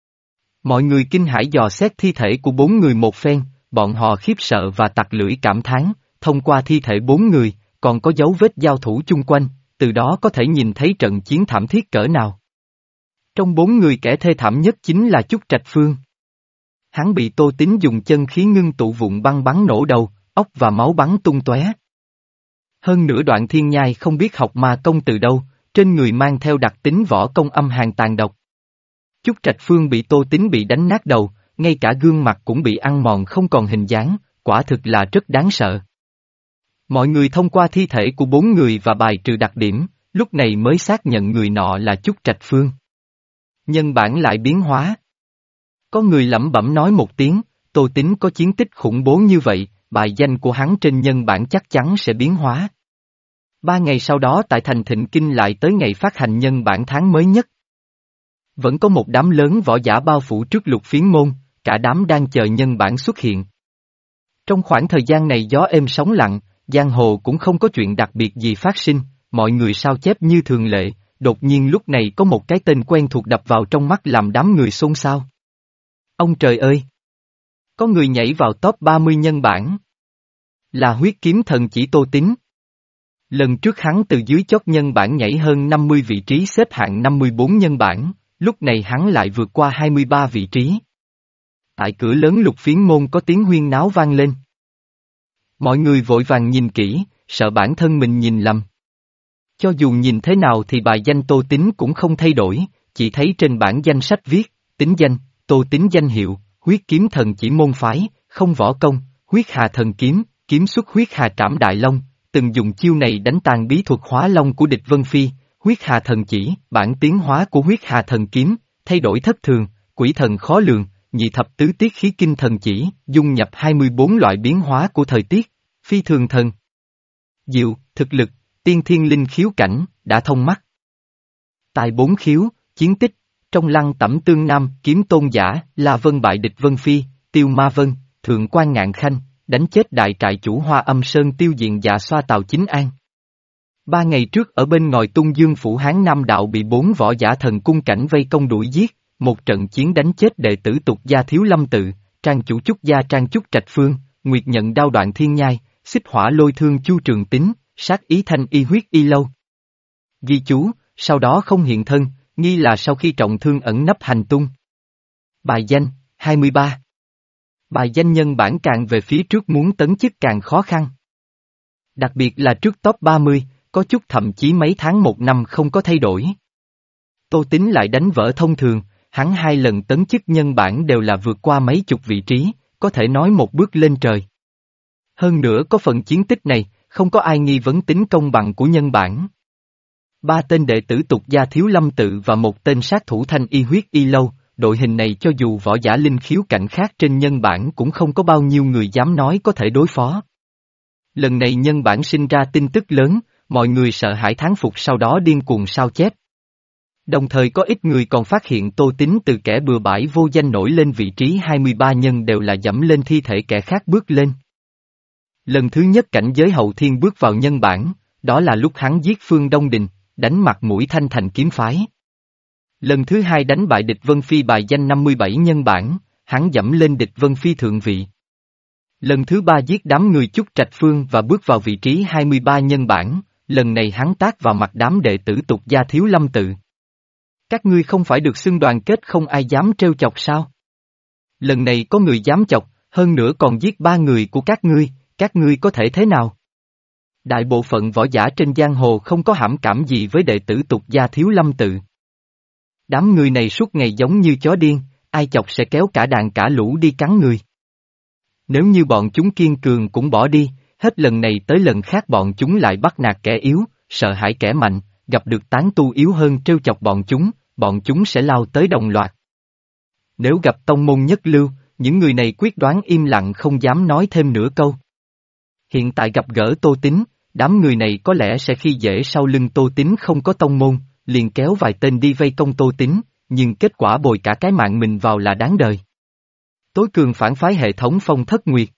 Mọi người kinh hãi dò xét thi thể của bốn người một phen, bọn họ khiếp sợ và tặc lưỡi cảm thán, thông qua thi thể bốn người, còn có dấu vết giao thủ chung quanh, từ đó có thể nhìn thấy trận chiến thảm thiết cỡ nào. Trong bốn người kẻ thê thảm nhất chính là Chúc Trạch Phương. Hắn bị Tô Tín dùng chân khí ngưng tụ vụn băng bắn nổ đầu, óc và máu bắn tung tóe. Hơn nữa Đoạn Thiên Nhai không biết học ma công từ đâu, trên người mang theo đặc tính võ công âm hàn tàn độc. Chúc Trạch Phương bị Tô Tín bị đánh nát đầu, ngay cả gương mặt cũng bị ăn mòn không còn hình dáng, quả thực là rất đáng sợ. Mọi người thông qua thi thể của bốn người và bài trừ đặc điểm, lúc này mới xác nhận người nọ là Chúc Trạch Phương. Nhân bản lại biến hóa. Có người lẩm bẩm nói một tiếng, Tô Tín có chiến tích khủng bố như vậy, bài danh của hắn trên nhân bản chắc chắn sẽ biến hóa. Ba ngày sau đó tại thành Thịnh Kinh lại tới ngày phát hành nhân bản tháng mới nhất. Vẫn có một đám lớn võ giả bao phủ trước Lục Phiến môn, cả đám đang chờ nhân bản xuất hiện. Trong khoảng thời gian này gió êm sóng lặng, giang hồ cũng không có chuyện đặc biệt gì phát sinh, mọi người sao chép như thường lệ, đột nhiên lúc này có một cái tên quen thuộc đập vào trong mắt làm đám người xôn xao. Ông trời ơi! Có người nhảy vào top ba mươi nhân bản. Là huyết kiếm thần chỉ Tô Tín. Lần trước hắn từ dưới chót nhân bản nhảy hơn năm mươi vị trí xếp hạng năm mươi bốn nhân bản, lúc này hắn lại vượt qua hai mươi ba vị trí. Tại cửa lớn Lục Phiến môn có tiếng huyên náo vang lên. Mọi người vội vàng nhìn kỹ, sợ bản thân mình nhìn lầm. Cho dù nhìn thế nào thì bài danh Tô Tín cũng không thay đổi, chỉ thấy trên bảng danh sách viết, tính danh, Tô Tín danh hiệu, huyết kiếm thần chỉ môn phái, không võ công, huyết hà thần kiếm, kiếm xuất huyết hà trảm đại long, từng dùng chiêu này đánh tàn bí thuật hóa long của địch Vân Phi, huyết hà thần chỉ, bản tiến hóa của huyết hà thần kiếm, thay đổi thất thường, quỷ thần khó lường, nhị thập tứ tiết khí kinh thần chỉ, dung nhập hai mươi bốn loại biến hóa của thời tiết, phi thường thần. Diệu, thực lực, tiên thiên linh khiếu cảnh, đã thông mắt. Tài bốn khiếu, chiến tích, trong lăng tẩm tương nam, kiếm tôn giả, La Vân bại địch Vân Phi, tiêu ma vân, thượng quan ngạn khanh, đánh chết đại trại chủ Hoa Âm Sơn tiêu diện dạ xoa Tào Chính An. Ba ngày trước ở bên ngoài Tung Dương Phủ Hán Nam Đạo bị bốn võ giả thần cung cảnh vây công đuổi giết, một trận chiến đánh chết đệ tử tục gia Thiếu Lâm tự, trang chủ Chúc gia Trang Chúc Trạch Phương, nguyệt nhận đao Đoạn Thiên Nhai, xích hỏa lôi thương Chu Trường Tín, sát ý Thanh Y Huyết Y Lâu. Ghi chú, sau đó không hiện thân, nghi là sau khi trọng thương ẩn nấp hành tung. Bài danh, hai mươi ba. Bài danh nhân bản càng về phía trước muốn tấn chức càng khó khăn. Đặc biệt là trước top ba mươi, có chút thậm chí mấy tháng một năm không có thay đổi. Tô Tín lại đánh vỡ thông thường, hắn hai lần tấn chức nhân bản đều là vượt qua mấy chục vị trí, có thể nói một bước lên trời. Hơn nữa có phần chiến tích này, không có ai nghi vấn tính công bằng của nhân bản. Ba tên đệ tử tục gia Thiếu Lâm tự và một tên sát thủ Thanh Y Huyết Y Lâu, đội hình này cho dù võ giả linh khiếu cảnh khác trên nhân bản cũng không có bao nhiêu người dám nói có thể đối phó. Lần này nhân bản sinh ra tin tức lớn, mọi người sợ hãi thán phục sau đó điên cuồng sao chép. Đồng thời có ít người còn phát hiện Tô Tín từ kẻ bừa bãi vô danh nổi lên vị trí hai mươi ba nhân đều là dẫm lên thi thể kẻ khác bước lên. Lần thứ nhất cảnh giới hậu thiên bước vào nhân bản, đó là lúc hắn giết Phương Đông Đình, đánh mặt mũi Thanh Thành kiếm phái. Lần thứ hai đánh bại địch Vân Phi bài danh năm mươi bảy nhân bản, hắn dẫm lên địch Vân Phi thượng vị. Lần thứ ba giết đám người Chúc Trạch Phương và bước vào vị trí hai mươi ba nhân bản, lần này hắn tác vào mặt đám đệ tử Tục Gia Thiếu Lâm Tự. Các ngươi không phải được xưng đoàn kết không ai dám trêu chọc sao? Lần này có người dám chọc, hơn nữa còn giết ba người của các ngươi, các ngươi có thể thế nào? Đại bộ phận võ giả trên giang hồ không có hảo cảm gì với đệ tử Tục Gia Thiếu Lâm Tự. Đám người này suốt ngày giống như chó điên, ai chọc sẽ kéo cả đàn cả lũ đi cắn người. Nếu như bọn chúng kiên cường cũng bỏ đi, hết lần này tới lần khác bọn chúng lại bắt nạt kẻ yếu, sợ hãi kẻ mạnh, gặp được tán tu yếu hơn trêu chọc bọn chúng, bọn chúng sẽ lao tới đồng loạt. Nếu gặp tông môn nhất lưu, những người này quyết đoán im lặng không dám nói thêm nửa câu. Hiện tại gặp gỡ Tô Tín, đám người này có lẽ sẽ khi dễ sau lưng Tô Tín không có tông môn, liền kéo vài tên đi vây công Tô Tín, nhưng kết quả bồi cả cái mạng mình vào là đáng đời. Tối cường phản phái hệ thống Phong Thất Nguyệt.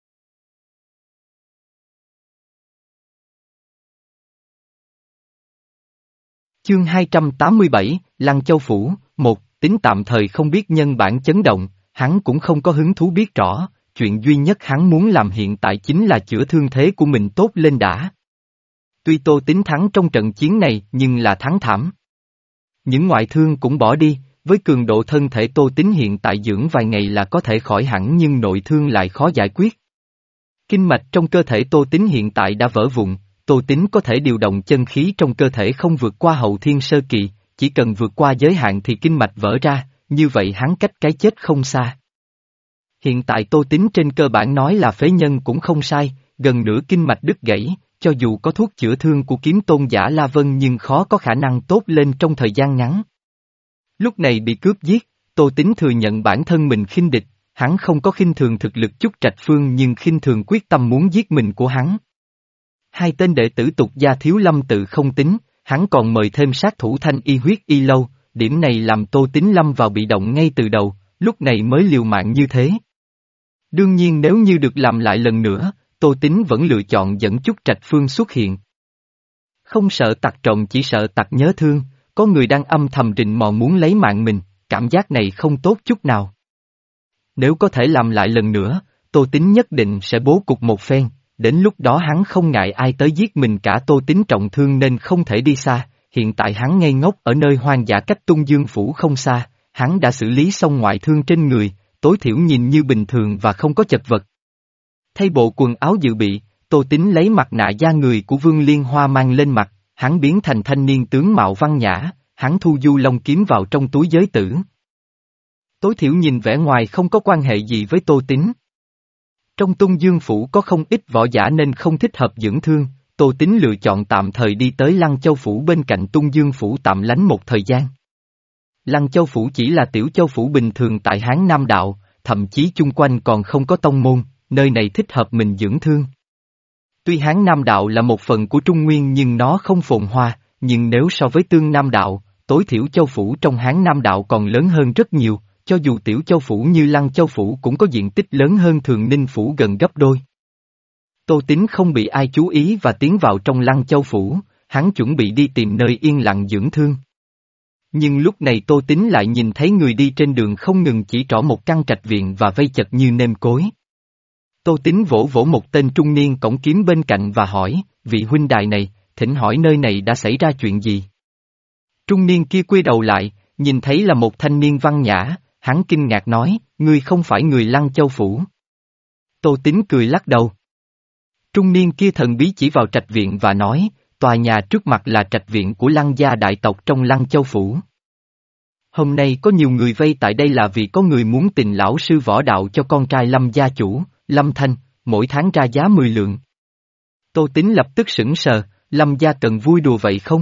Chương hai trăm tám mươi bảy, Lăng Châu Phủ, một, Tín tạm thời không biết nhân bản chấn động, hắn cũng không có hứng thú biết rõ, chuyện duy nhất hắn muốn làm hiện tại chính là chữa thương thế của mình tốt lên đã. Tuy Tô Tín thắng trong trận chiến này nhưng là thắng thảm. Những ngoại thương cũng bỏ đi, với cường độ thân thể Tô Tín hiện tại dưỡng vài ngày là có thể khỏi hẳn nhưng nội thương lại khó giải quyết. Kinh mạch trong cơ thể Tô Tín hiện tại đã vỡ vụn, Tô Tín có thể điều động chân khí trong cơ thể không vượt qua hậu thiên sơ kỳ, chỉ cần vượt qua giới hạn thì kinh mạch vỡ ra, như vậy hắn cách cái chết không xa. Hiện tại Tô Tín trên cơ bản nói là phế nhân cũng không sai, gần nửa kinh mạch đứt gãy, cho dù có thuốc chữa thương của kiếm tôn giả La Vân nhưng khó có khả năng tốt lên trong thời gian ngắn. Lúc này bị cướp giết, Tô Tín thừa nhận bản thân mình khinh địch, hắn không có khinh thường thực lực Chúc Trạch Phương nhưng khinh thường quyết tâm muốn giết mình của hắn. Hai tên đệ tử Tục Gia Thiếu Lâm Tự không tính, hắn còn mời thêm sát thủ Thanh Y Huyết Y Lâu, điểm này làm Tô Tín lâm vào bị động ngay từ đầu, lúc này mới liều mạng như thế. Đương nhiên nếu như được làm lại lần nữa, Tô Tín vẫn lựa chọn dẫn Chúc Trạch Phương xuất hiện. Không sợ tặc trộm chỉ sợ tặc nhớ thương, có người đang âm thầm rình mò muốn lấy mạng mình, cảm giác này không tốt chút nào. Nếu có thể làm lại lần nữa, Tô Tín nhất định sẽ bố cục một phen, đến lúc đó hắn không ngại ai tới giết mình cả. Tô Tín trọng thương nên không thể đi xa, hiện tại hắn ngây ngốc ở nơi hoang dã cách Tung Dương Phủ không xa, hắn đã xử lý xong ngoại thương trên người, tối thiểu nhìn như bình thường và không có chật vật. Thay bộ quần áo dự bị, Tô Tín lấy mặt nạ da người của Vương Liên Hoa mang lên mặt, hắn biến thành thanh niên tướng mạo văn nhã, hắn thu du long kiếm vào trong túi giới tử. Tối thiểu nhìn vẻ ngoài không có quan hệ gì với Tô Tín. Trong Tung Dương Phủ có không ít võ giả nên không thích hợp dưỡng thương, Tô Tín lựa chọn tạm thời đi tới Lăng Châu Phủ bên cạnh Tung Dương Phủ tạm lánh một thời gian. Lăng Châu Phủ chỉ là tiểu châu phủ bình thường tại Hán Nam Đạo, thậm chí chung quanh còn không có tông môn, nơi này thích hợp mình dưỡng thương. Tuy Hán Nam Đạo là một phần của Trung Nguyên nhưng nó không phồn hoa, nhưng nếu so với Tương Nam Đạo, tối thiểu châu phủ trong Hán Nam Đạo còn lớn hơn rất nhiều, cho dù tiểu châu phủ như Lăng Châu Phủ cũng có diện tích lớn hơn Thường Ninh Phủ gần gấp đôi. Tô Tín không bị ai chú ý và tiến vào trong Lăng Châu Phủ, hắn chuẩn bị đi tìm nơi yên lặng dưỡng thương. Nhưng lúc này Tô Tín lại nhìn thấy người đi trên đường không ngừng chỉ trỏ một căn trạch viện và vây chật như nêm cối. Tô Tín vỗ vỗ một tên trung niên cổng kiếm bên cạnh và hỏi, vị huynh đài này, thỉnh hỏi nơi này đã xảy ra chuyện gì? Trung niên kia quay đầu lại, nhìn thấy là một thanh niên văn nhã, hắn kinh ngạc nói, ngươi không phải người Lăng Châu Phủ. Tô Tín cười lắc đầu. Trung niên kia thần bí chỉ vào trạch viện và nói, tòa nhà trước mặt là trạch viện của Lăng gia đại tộc trong Lăng Châu Phủ. Hôm nay có nhiều người vây tại đây là vì có người muốn tình lão sư võ đạo cho con trai Lâm gia chủ, Lâm Thanh, mỗi tháng ra giá mười lượng. Tô Tín lập tức sững sờ, Lâm gia cần vui đùa vậy không?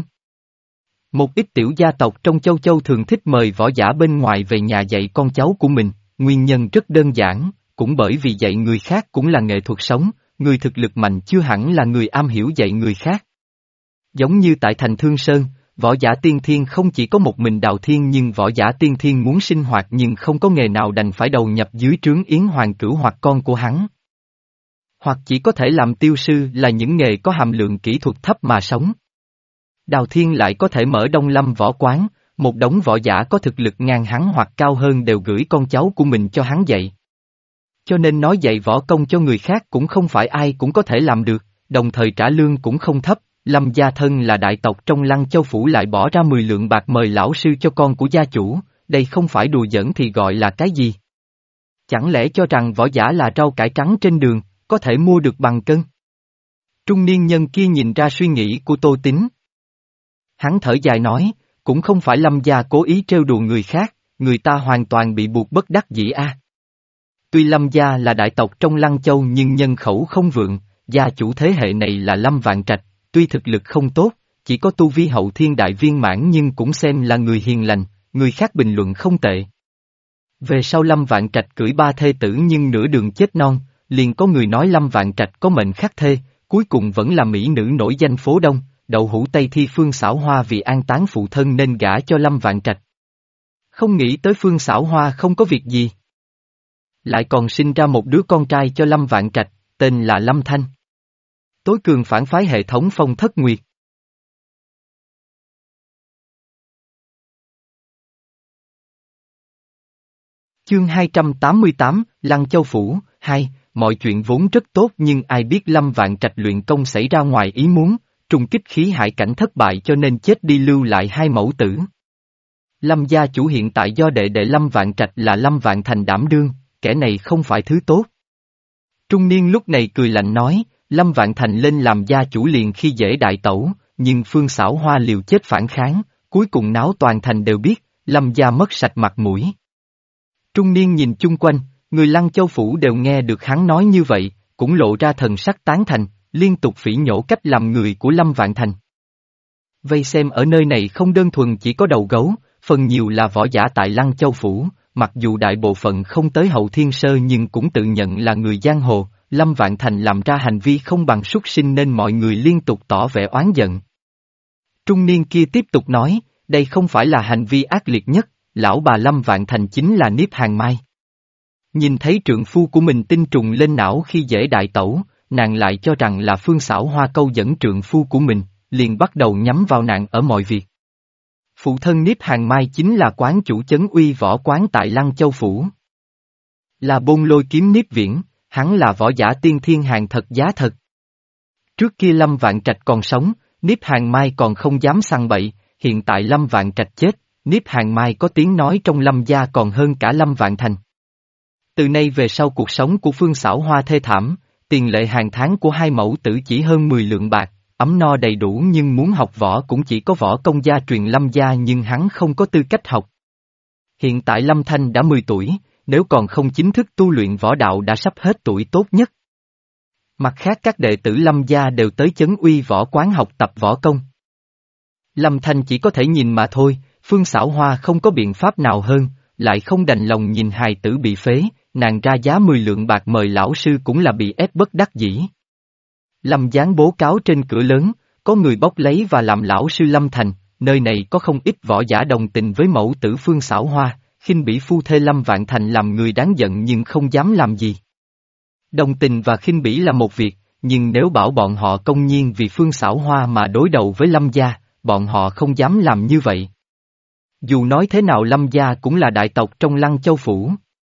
Một ít tiểu gia tộc trong Châu Châu thường thích mời võ giả bên ngoài về nhà dạy con cháu của mình, nguyên nhân rất đơn giản, cũng bởi vì dạy người khác cũng là nghệ thuật sống, người thực lực mạnh chưa hẳn là người am hiểu dạy người khác. Giống như tại thành Thương Sơn, võ giả tiên thiên không chỉ có một mình Đào Thiên nhưng võ giả tiên thiên muốn sinh hoạt nhưng không có nghề nào đành phải đầu nhập dưới trướng Yến Hoàng Cửu hoặc con của hắn. Hoặc chỉ có thể làm tiêu sư là những nghề có hàm lượng kỹ thuật thấp mà sống. Đào Thiên lại có thể mở Đông Lâm võ quán, một đống võ giả có thực lực ngang hắn hoặc cao hơn đều gửi con cháu của mình cho hắn dạy. Cho nên nói dạy võ công cho người khác cũng không phải ai cũng có thể làm được, đồng thời trả lương cũng không thấp. Lâm gia thân là đại tộc trong Lăng Châu Phủ lại bỏ ra mười lượng bạc mời lão sư cho con của gia chủ, đây không phải đùa giỡn thì gọi là cái gì? Chẳng lẽ cho rằng võ giả là rau cải trắng trên đường, có thể mua được bằng cân? Trung niên nhân kia nhìn ra suy nghĩ của Tô Tín. Hắn thở dài nói, cũng không phải Lâm gia cố ý trêu đùa người khác, người ta hoàn toàn bị buộc bất đắc dĩ a. Tuy Lâm gia là đại tộc trong Lăng Châu nhưng nhân khẩu không vượng, gia chủ thế hệ này là Lâm Vạn Trạch. Tuy thực lực không tốt, chỉ có tu vi hậu thiên đại viên mãn nhưng cũng xem là người hiền lành, người khác bình luận không tệ. Về sau Lâm Vạn Trạch cưỡi ba thê tử nhưng nửa đường chết non, liền có người nói Lâm Vạn Trạch có mệnh khắc thê, cuối cùng vẫn là mỹ nữ nổi danh phố Đông, đậu hũ Tây Thi Phương Xảo Hoa vì an táng phụ thân nên gả cho Lâm Vạn Trạch. Không nghĩ tới Phương Xảo Hoa không có việc gì. Lại còn sinh ra một đứa con trai cho Lâm Vạn Trạch, tên là Lâm Thanh. Tối cường phản phái hệ thống Phong Thất Nguyệt. Chương hai trăm tám mươi tám, Lăng Châu Phủ, hai, mọi chuyện vốn rất tốt nhưng ai biết Lâm Vạn Trạch luyện công xảy ra ngoài ý muốn, trùng kích khí hải cảnh thất bại cho nên chết đi lưu lại hai mẫu tử. Lâm gia chủ hiện tại do đệ đệ Lâm Vạn Trạch là Lâm Vạn Thành đảm đương, kẻ này không phải thứ tốt. Trung niên lúc này cười lạnh nói, Lâm Vạn Thành lên làm gia chủ liền khi dễ đại tẩu, nhưng Phương Xảo Hoa liều chết phản kháng, cuối cùng náo toàn thành đều biết, Lâm gia mất sạch mặt mũi. Trung niên nhìn chung quanh, người Lăng Châu Phủ đều nghe được hắn nói như vậy, cũng lộ ra thần sắc tán thành, liên tục phỉ nhổ cách làm người của Lâm Vạn Thành. Vây xem ở nơi này không đơn thuần chỉ có đầu gấu, phần nhiều là võ giả tại Lăng Châu Phủ, mặc dù đại bộ phận không tới hậu thiên sơ nhưng cũng tự nhận là người giang hồ. Lâm Vạn Thành làm ra hành vi không bằng súc sinh nên mọi người liên tục tỏ vẻ oán giận. Trung niên kia tiếp tục nói, đây không phải là hành vi ác liệt nhất, lão bà Lâm Vạn Thành chính là Niếp Hàng Mai. Nhìn thấy trượng phu của mình tinh trùng lên não khi dễ đại tẩu, nàng lại cho rằng là Phương Xảo Hoa câu dẫn trượng phu của mình, liền bắt đầu nhắm vào nàng ở mọi việc. Phụ thân Niếp Hàng Mai chính là quán chủ Chấn Uy võ quán tại Lăng Châu Phủ. Là Bôn Lôi Kiếm Niếp Viễn. Hắn là võ giả tiên thiên hàng thật giá thật. Trước kia Lâm Vạn Trạch còn sống, Niếp Hàng Mai còn không dám săn bậy, hiện tại Lâm Vạn Trạch chết, Niếp Hàng Mai có tiếng nói trong Lâm gia còn hơn cả Lâm Vạn Thành. Từ nay về sau cuộc sống của Phương Xảo Hoa thê thảm, tiền lệ hàng tháng của hai mẫu tử chỉ hơn mười lượng bạc, ấm no đầy đủ nhưng muốn học võ cũng chỉ có võ công gia truyền Lâm gia nhưng hắn không có tư cách học. Hiện tại Lâm Thanh đã mười tuổi. Nếu còn không chính thức tu luyện võ đạo đã sắp hết tuổi tốt nhất. Mặt khác các đệ tử Lâm gia đều tới Chấn Uy võ quán học tập võ công. Lâm Thanh chỉ có thể nhìn mà thôi, Phương Xảo Hoa không có biện pháp nào hơn, lại không đành lòng nhìn hài tử bị phế, nàng ra giá mười lượng bạc mời lão sư cũng là bị ép bất đắc dĩ. Lâm dán bố cáo trên cửa lớn, có người bóc lấy và làm lão sư Lâm Thành, nơi này có không ít võ giả đồng tình với mẫu tử Phương Xảo Hoa. Khinh bỉ phu thê Lâm Vạn Thành làm người đáng giận nhưng không dám làm gì. Đồng tình và khinh bỉ là một việc, nhưng nếu bảo bọn họ công nhiên vì Phương Xảo Hoa mà đối đầu với Lâm gia, bọn họ không dám làm như vậy. Dù nói thế nào Lâm gia cũng là đại tộc trong Lăng Châu Phủ.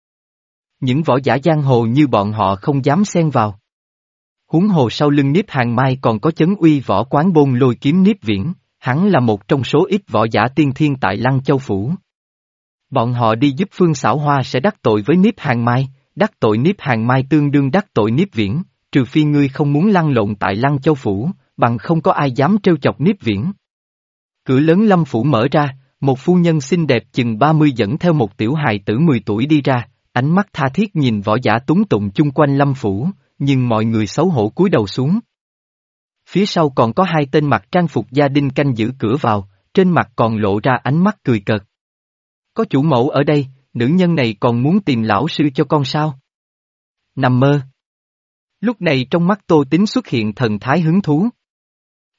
Những võ giả giang hồ như bọn họ không dám xen vào. Huống hồ sau lưng Niếp Hàng Mai còn có Chấn Uy võ quán Bôn Lôi Kiếm Niếp Viễn, hắn là một trong số ít võ giả tiên thiên tại Lăng Châu Phủ. Bọn họ đi giúp Phương Xảo Hoa sẽ đắc tội với Niếp Hàng Mai, đắc tội Niếp Hàng Mai tương đương đắc tội Niếp Viễn, trừ phi ngươi không muốn lăn lộn tại Lăng Châu Phủ, bằng không có ai dám trêu chọc Niếp Viễn. Cửa lớn Lâm Phủ mở ra, một phu nhân xinh đẹp chừng ba mươi dẫn theo một tiểu hài tử mười tuổi đi ra, ánh mắt tha thiết nhìn võ giả túng tụng chung quanh Lâm Phủ, nhưng mọi người xấu hổ cúi đầu xuống. Phía sau còn có hai tên mặc trang phục gia đình canh giữ cửa vào, trên mặt còn lộ ra ánh mắt cười cợt. Có chủ mẫu ở đây, nữ nhân này còn muốn tìm lão sư cho con sao? Nằm mơ. Lúc này trong mắt Tô Tín xuất hiện thần thái hứng thú.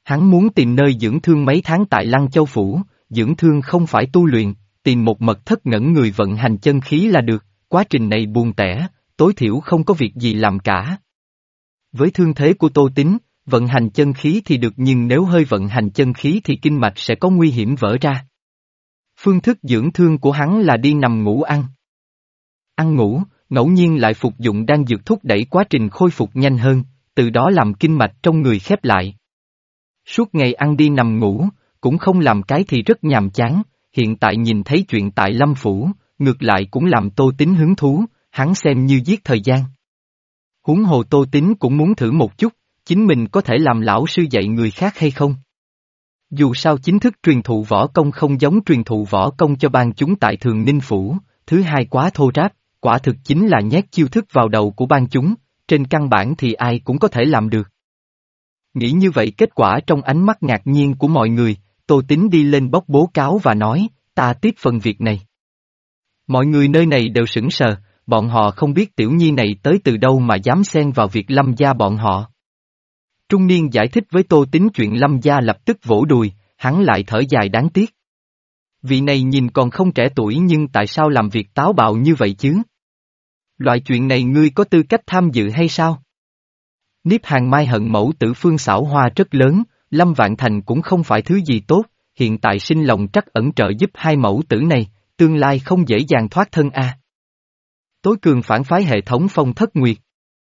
Hắn muốn tìm nơi dưỡng thương mấy tháng tại Lăng Châu Phủ, dưỡng thương không phải tu luyện, tìm một mật thất ngẩn người vận hành chân khí là được, quá trình này buồn tẻ, tối thiểu không có việc gì làm cả. Với thương thế của Tô Tín, vận hành chân khí thì được nhưng nếu hơi vận hành chân khí thì kinh mạch sẽ có nguy hiểm vỡ ra. Phương thức dưỡng thương của hắn là đi nằm ngủ ăn. Ăn ngủ, ngẫu nhiên lại phục dụng đan dược thúc đẩy quá trình khôi phục nhanh hơn, từ đó làm kinh mạch trong người khép lại. Suốt ngày ăn đi nằm ngủ, cũng không làm cái thì rất nhàm chán, hiện tại nhìn thấy chuyện tại Lâm Phủ, ngược lại cũng làm Tô Tín hứng thú, hắn xem như giết thời gian. Huống hồ Tô Tín cũng muốn thử một chút, chính mình có thể làm lão sư dạy người khác hay không? Dù sao chính thức truyền thụ võ công không giống truyền thụ võ công cho ban chúng tại Thường Ninh Phủ, thứ hai quá thô ráp, quả thực chính là nhét chiêu thức vào đầu của ban chúng, trên căn bản thì ai cũng có thể làm được. Nghĩ như vậy kết quả trong ánh mắt ngạc nhiên của mọi người, Tô Tín đi lên bóc bố cáo và nói, ta tiếp phần việc này. Mọi người nơi này đều sững sờ, bọn họ không biết tiểu nhi này tới từ đâu mà dám xen vào việc Lâm gia bọn họ. Trung niên giải thích với Tô Tín chuyện Lâm gia lập tức vỗ đùi, hắn lại thở dài đáng tiếc. Vị này nhìn còn không trẻ tuổi nhưng tại sao làm việc táo bạo như vậy chứ? Loại chuyện này ngươi có tư cách tham dự hay sao? Niếp Hàng Mai hận mẫu tử Phương Xảo Hoa rất lớn, Lâm Vạn Thành cũng không phải thứ gì tốt, hiện tại sinh lòng trắc ẩn trợ giúp hai mẫu tử này, tương lai không dễ dàng thoát thân a. À. Tối cường phản phái hệ thống Phong Thất Nguyệt.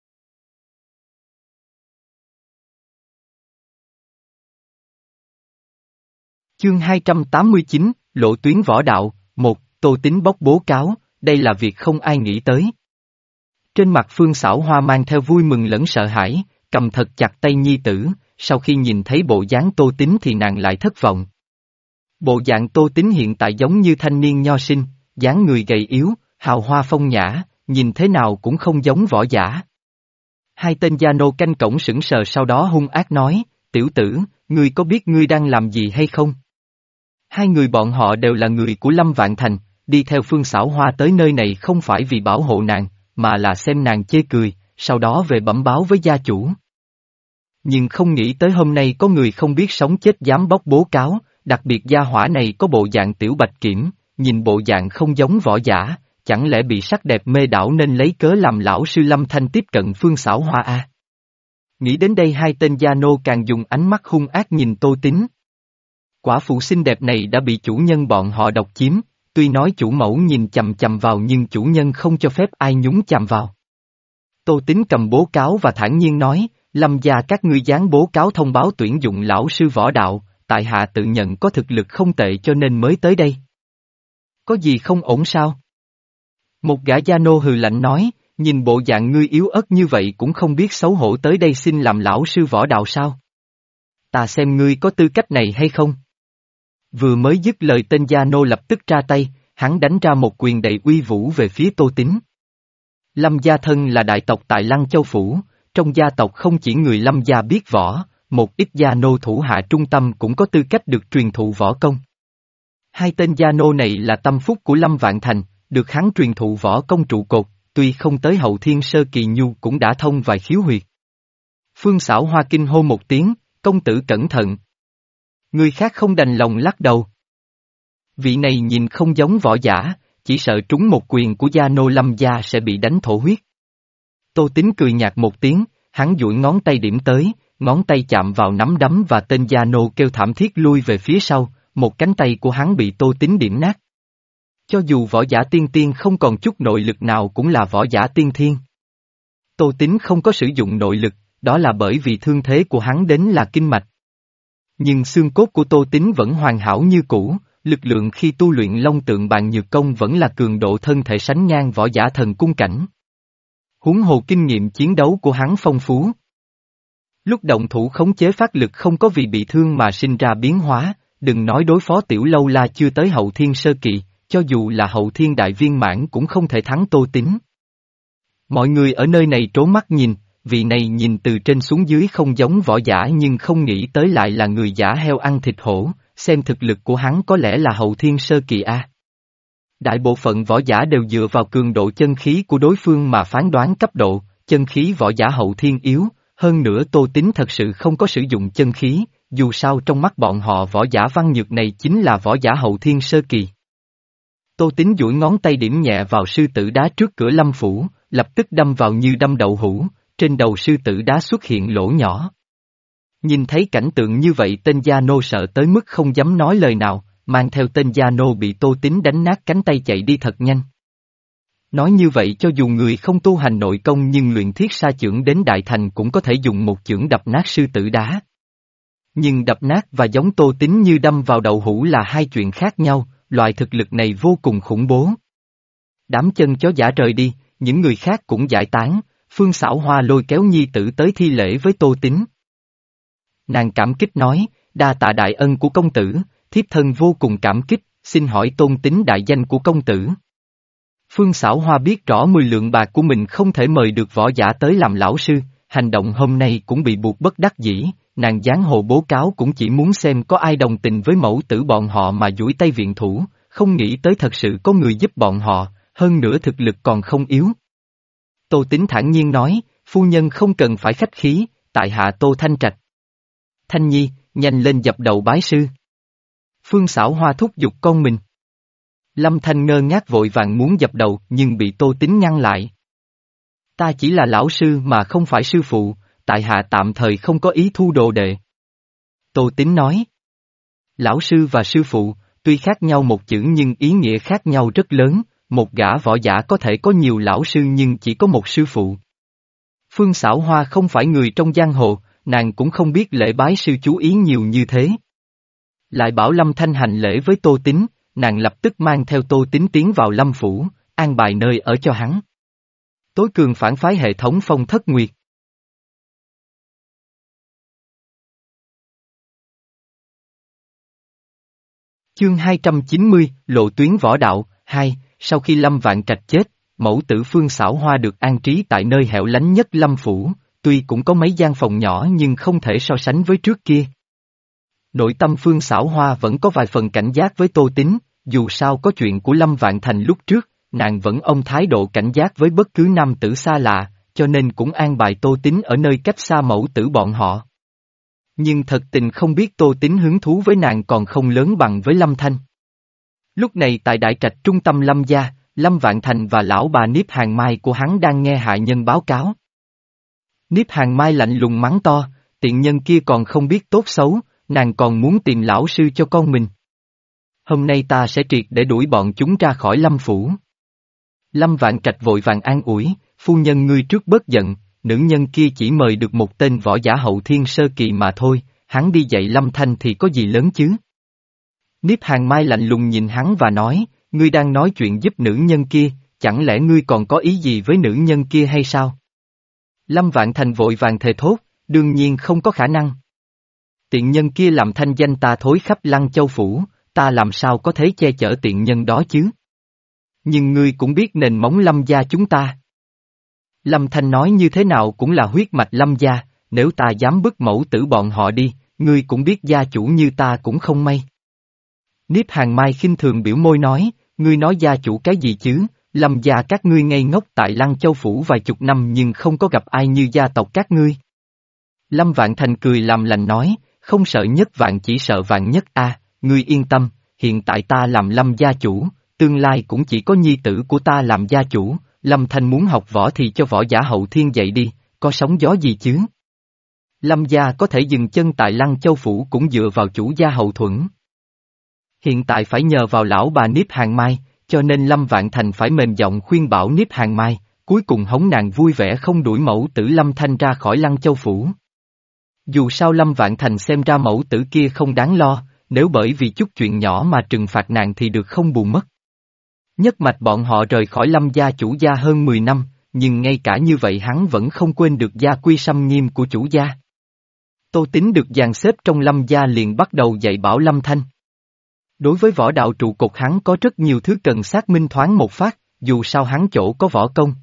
Chương hai trăm tám mươi chín, Lộ tuyến võ đạo, một, Tô Tín bóc bố cáo, đây là việc không ai nghĩ tới. Trên mặt Phương Xảo Hoa mang theo vui mừng lẫn sợ hãi, cầm thật chặt tay nhi tử, sau khi nhìn thấy bộ dáng Tô Tín thì nàng lại thất vọng. Bộ dạng Tô Tín hiện tại giống như thanh niên nho sinh, dáng người gầy yếu, hào hoa phong nhã, nhìn thế nào cũng không giống võ giả. Hai tên gia nô canh cổng sững sờ sau đó hung ác nói, tiểu tử, ngươi có biết ngươi đang làm gì hay không? Hai người bọn họ đều là người của Lâm Vạn Thành, đi theo Phương Xảo Hoa tới nơi này không phải vì bảo hộ nàng, mà là xem nàng chê cười, sau đó về bẩm báo với gia chủ. Nhưng không nghĩ tới hôm nay có người không biết sống chết dám bóc bố cáo, đặc biệt gia hỏa này có bộ dạng tiểu bạch kiểm, nhìn bộ dạng không giống võ giả, chẳng lẽ bị sắc đẹp mê đảo nên lấy cớ làm lão sư Lâm Thanh tiếp cận Phương Xảo Hoa a? À? Nghĩ đến đây hai tên gia nô càng dùng ánh mắt hung ác nhìn Tô Tín. Quả phụ xinh đẹp này đã bị chủ nhân bọn họ độc chiếm, tuy nói chủ mẫu nhìn chằm chằm vào nhưng chủ nhân không cho phép ai nhúng chạm vào. Tô Tín cầm bố cáo và thản nhiên nói, Lâm gia các ngươi dán bố cáo thông báo tuyển dụng lão sư võ đạo, tại hạ tự nhận có thực lực không tệ cho nên mới tới đây. Có gì không ổn sao? Một gã gia nô hừ lạnh nói, nhìn bộ dạng ngươi yếu ớt như vậy cũng không biết xấu hổ tới đây xin làm lão sư võ đạo sao? Ta xem ngươi có tư cách này hay không? Vừa mới dứt lời tên gia nô lập tức ra tay, hắn đánh ra một quyền đầy uy vũ về phía Tô Tín. Lâm gia thân là đại tộc tại Lăng Châu Phủ, trong gia tộc không chỉ người Lâm gia biết võ, một ít gia nô thủ hạ trung tâm cũng có tư cách được truyền thụ võ công. Hai tên gia nô này là tâm phúc của Lâm Vạn Thành, được hắn truyền thụ võ công trụ cột, tuy không tới hậu thiên sơ kỳ nhu cũng đã thông vài khiếu huyệt. Phương Xảo Hoa kinh hô một tiếng, công tử cẩn thận. Người khác không đành lòng lắc đầu. Vị này nhìn không giống võ giả, chỉ sợ trúng một quyền của gia nô Lâm gia sẽ bị đánh thổ huyết. Tô Tín cười nhạt một tiếng, hắn duỗi ngón tay điểm tới, ngón tay chạm vào nắm đấm và tên gia nô kêu thảm thiết lui về phía sau, một cánh tay của hắn bị Tô Tín điểm nát. Cho dù võ giả tiên tiên không còn chút nội lực nào cũng là võ giả tiên thiên. Tô Tín không có sử dụng nội lực, đó là bởi vì thương thế của hắn đến là kinh mạch. Nhưng xương cốt của Tô Tín vẫn hoàn hảo như cũ, lực lượng khi tu luyện Long Tượng Bàn Nhược Công vẫn là cường độ thân thể sánh ngang võ giả thần cung cảnh. Huống hồ kinh nghiệm chiến đấu của hắn phong phú. Lúc động thủ khống chế phát lực không có vì bị thương mà sinh ra biến hóa, đừng nói đối phó tiểu lâu la chưa tới hậu thiên sơ kỳ, cho dù là hậu thiên đại viên mãn cũng không thể thắng Tô Tín. Mọi người ở nơi này trố mắt nhìn, vị này nhìn từ trên xuống dưới không giống võ giả nhưng không nghĩ tới lại là người giả heo ăn thịt hổ, xem thực lực của hắn có lẽ là hậu thiên sơ kỳ a. Đại bộ phận võ giả đều dựa vào cường độ chân khí của đối phương mà phán đoán cấp độ, chân khí võ giả hậu thiên yếu, hơn nữa Tô Tín thật sự không có sử dụng chân khí, dù sao trong mắt bọn họ võ giả văn nhược này chính là võ giả hậu thiên sơ kỳ. Tô Tín duỗi ngón tay điểm nhẹ vào sư tử đá trước cửa lâm phủ, lập tức đâm vào như đâm đậu hũ, trên đầu sư tử đá xuất hiện lỗ nhỏ. Nhìn thấy cảnh tượng như vậy tên gia nô sợ tới mức không dám nói lời nào, mang theo tên gia nô bị Tô Tín đánh nát cánh tay chạy đi thật nhanh. Nói như vậy cho dù người không tu hành nội công nhưng luyện thiết sa chưởng đến đại thành cũng có thể dùng một chưởng đập nát sư tử đá. Nhưng đập nát và giống Tô Tín như đâm vào đậu hũ là hai chuyện khác nhau, loại thực lực này vô cùng khủng bố. Đám chân chó giả rời đi, những người khác cũng giải tán, Phương Xảo Hoa lôi kéo nhi tử tới thi lễ với Tô Tín. Nàng cảm kích nói, đa tạ đại ân của công tử, thiếp thân vô cùng cảm kích, xin hỏi tôn tính đại danh của công tử. Phương Xảo Hoa biết rõ mười lượng bạc của mình không thể mời được võ giả tới làm lão sư, hành động hôm nay cũng bị buộc bất đắc dĩ, nàng giáng hồ bố cáo cũng chỉ muốn xem có ai đồng tình với mẫu tử bọn họ mà duỗi tay viện thủ, không nghĩ tới thật sự có người giúp bọn họ, hơn nữa thực lực còn không yếu. Tô Tín thản nhiên nói, phu nhân không cần phải khách khí, tại hạ Tô Thanh Trạch. Thanh Nhi, nhanh lên dập đầu bái sư. Phương Xảo Hoa thúc giục con mình. Lâm Thanh ngơ ngác vội vàng muốn dập đầu nhưng bị Tô Tín ngăn lại. Ta chỉ là lão sư mà không phải sư phụ, tại hạ tạm thời không có ý thu đồ đệ. Tô Tín nói. Lão sư và sư phụ, tuy khác nhau một chữ nhưng ý nghĩa khác nhau rất lớn, một gã võ giả có thể có nhiều lão sư nhưng chỉ có một sư phụ. Phương Xảo Hoa không phải người trong giang hồ, nàng cũng không biết lễ bái sư chú ý nhiều như thế. Lại bảo Lâm Thanh hành lễ với Tô Tín, nàng lập tức mang theo Tô Tín tiến vào Lâm Phủ, an bài nơi ở cho hắn. Tối cường phản phái hệ thống Phong Thất Nguyệt. Chương hai trăm chín mươi, Lộ tuyến võ đạo, hai, sau khi Lâm Vạn Trạch chết, mẫu tử Phương Xảo Hoa được an trí tại nơi hẻo lánh nhất Lâm Phủ, tuy cũng có mấy gian phòng nhỏ nhưng không thể so sánh với trước kia. Nội tâm Phương Xảo Hoa vẫn có vài phần cảnh giác với Tô Tín, dù sao có chuyện của Lâm Vạn Thành lúc trước, nàng vẫn ôm thái độ cảnh giác với bất cứ nam tử xa lạ, cho nên cũng an bài Tô Tín ở nơi cách xa mẫu tử bọn họ. Nhưng thật tình không biết Tô Tín hứng thú với nàng còn không lớn bằng với Lâm Thanh. Lúc này tại đại trạch trung tâm Lâm gia, Lâm Vạn Thành và lão bà Niếp Hàng Mai của hắn đang nghe hạ nhân báo cáo. Niếp Hàng Mai lạnh lùng mắng to, tiện nhân kia còn không biết tốt xấu, nàng còn muốn tìm lão sư cho con mình. Hôm nay ta sẽ triệt để đuổi bọn chúng ra khỏi Lâm Phủ. Lâm Vạn Trạch vội vàng an ủi, phu nhân ngươi trước bớt giận, nữ nhân kia chỉ mời được một tên võ giả hậu thiên sơ kỳ mà thôi, hắn đi dạy Lâm Thanh thì có gì lớn chứ. Niếp Hàng Mai lạnh lùng nhìn hắn và nói, ngươi đang nói chuyện giúp nữ nhân kia, chẳng lẽ ngươi còn có ý gì với nữ nhân kia hay sao? Lâm Vạn Thành vội vàng thề thốt, đương nhiên không có khả năng. Tiện nhân kia làm thanh danh ta thối khắp Lăng Châu Phủ, ta làm sao có thể che chở tiện nhân đó chứ? Nhưng ngươi cũng biết nền móng Lâm gia chúng ta. Lâm Thanh nói như thế nào cũng là huyết mạch Lâm gia, nếu ta dám bức mẫu tử bọn họ đi, ngươi cũng biết gia chủ như ta cũng không may. Niếp Hàng Mai khinh thường biểu môi nói, ngươi nói gia chủ cái gì chứ, Lâm gia các ngươi ngây ngốc tại Lăng Châu Phủ vài chục năm nhưng không có gặp ai như gia tộc các ngươi. Lâm Vạn Thành cười làm lành nói, không sợ nhất vạn chỉ sợ vạn nhất a, ngươi yên tâm, hiện tại ta làm Lâm gia chủ, tương lai cũng chỉ có nhi tử của ta làm gia chủ, Lâm Thanh muốn học võ thì cho võ giả hậu thiên dạy đi, có sóng gió gì chứ. Lâm gia có thể dừng chân tại Lăng Châu Phủ cũng dựa vào chủ gia hậu thuẫn. Hiện tại phải nhờ vào lão bà Niếp Hàng Mai, cho nên Lâm Vạn Thành phải mềm giọng khuyên bảo Niếp Hàng Mai, cuối cùng hống nàng vui vẻ không đuổi mẫu tử Lâm Thanh ra khỏi Lăng Châu Phủ. Dù sao Lâm Vạn Thành xem ra mẫu tử kia không đáng lo, nếu bởi vì chút chuyện nhỏ mà trừng phạt nàng thì được không bù mất. Nhất mạch bọn họ rời khỏi Lâm gia chủ gia hơn mười năm, nhưng ngay cả như vậy hắn vẫn không quên được gia quy xâm nghiêm của chủ gia. Tô Tín được dàn xếp trong Lâm gia liền bắt đầu dạy bảo Lâm Thanh. Đối với võ đạo trụ cột hắn có rất nhiều thứ cần xác minh thoáng một phát, dù sao hắn chỗ có võ công.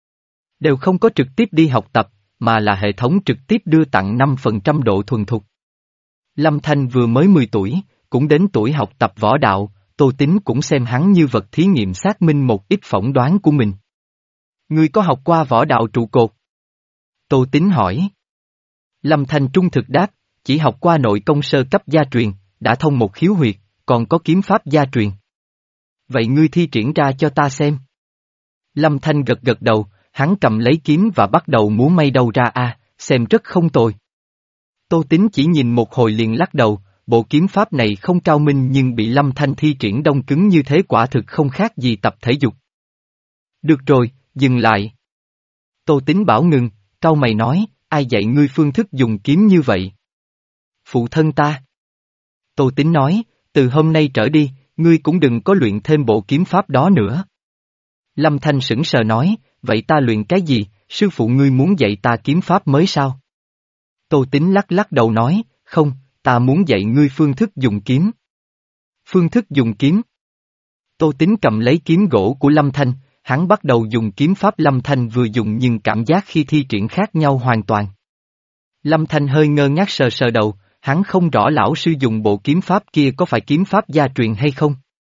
Đều không có trực tiếp đi học tập, mà là hệ thống trực tiếp đưa tặng năm phần trăm độ thuần thục. Lâm Thanh vừa mới mười tuổi, cũng đến tuổi học tập võ đạo, Tô Tín cũng xem hắn như vật thí nghiệm xác minh một ít phỏng đoán của mình. Ngươi có học qua võ đạo trụ cột? Tô Tín hỏi. Lâm Thanh trung thực đáp, chỉ học qua nội công sơ cấp gia truyền, đã thông một khiếu huyệt, còn có kiếm pháp gia truyền. Vậy ngươi thi triển ra cho ta xem. Lâm Thanh gật gật đầu, hắn cầm lấy kiếm và bắt đầu múa may đầu ra a, xem rất không tồi. Tô Tín chỉ nhìn một hồi liền lắc đầu, bộ kiếm pháp này không cao minh nhưng bị Lâm Thanh thi triển đông cứng như thế quả thực không khác gì tập thể dục. Được rồi, dừng lại. Tô Tín bảo ngừng, cau mày nói, ai dạy ngươi phương thức dùng kiếm như vậy? Phụ thân ta. Tô Tín nói, từ hôm nay trở đi, ngươi cũng đừng có luyện thêm bộ kiếm pháp đó nữa. Lâm Thanh sững sờ nói, vậy ta luyện cái gì, sư phụ ngươi muốn dạy ta kiếm pháp mới sao? Tô Tín lắc lắc đầu nói, không, ta muốn dạy ngươi phương thức dùng kiếm. Phương thức dùng kiếm. Tô Tín cầm lấy kiếm gỗ của Lâm Thanh, hắn bắt đầu dùng kiếm pháp Lâm Thanh vừa dùng nhưng cảm giác khi thi triển khác nhau hoàn toàn. Lâm Thanh hơi ngơ ngác sờ sờ đầu, hắn không rõ lão sư dùng bộ kiếm pháp kia có phải kiếm pháp gia truyền hay không.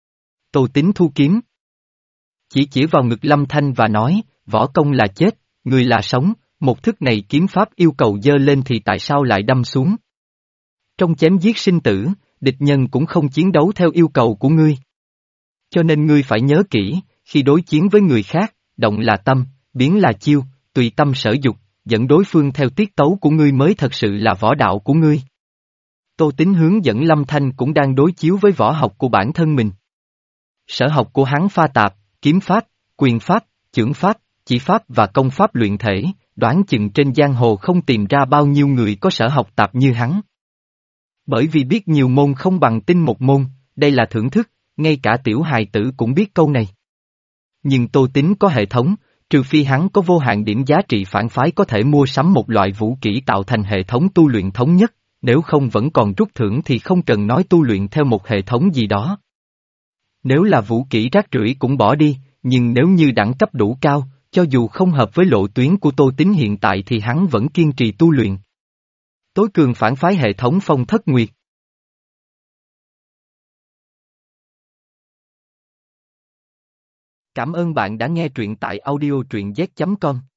Tô Tín thu kiếm. Chỉ chỉ vào ngực Lâm Thanh và nói, võ công là chết, người là sống, một thức này kiếm pháp yêu cầu dơ lên thì tại sao lại đâm xuống? Trong chém giết sinh tử, địch nhân cũng không chiến đấu theo yêu cầu của ngươi. Cho nên ngươi phải nhớ kỹ, khi đối chiến với người khác, động là tâm, biến là chiêu, tùy tâm sở dục, dẫn đối phương theo tiết tấu của ngươi mới thật sự là võ đạo của ngươi. Tô Tín hướng dẫn Lâm Thanh cũng đang đối chiếu với võ học của bản thân mình. Sở học của hắn pha tạp, kiếm pháp, quyền pháp, chưởng pháp, chỉ pháp và công pháp luyện thể, đoán chừng trên giang hồ không tìm ra bao nhiêu người có sở học tạp như hắn. Bởi vì biết nhiều môn không bằng tinh một môn, đây là thưởng thức, ngay cả tiểu hài tử cũng biết câu này. Nhưng Tô Tín có hệ thống, trừ phi hắn có vô hạn điểm giá trị phản phái có thể mua sắm một loại vũ kỹ tạo thành hệ thống tu luyện thống nhất, nếu không vẫn còn rút thưởng thì không cần nói tu luyện theo một hệ thống gì đó. Nếu là vũ kỹ rác rưởi cũng bỏ đi, nhưng nếu như đẳng cấp đủ cao, cho dù không hợp với lộ tuyến của Tô Tín hiện tại thì hắn vẫn kiên trì tu luyện. Tối cường phản phái hệ thống Phong Thất Nguyệt. Cảm ơn bạn đã nghe truyện tại audio truyện z chấm com.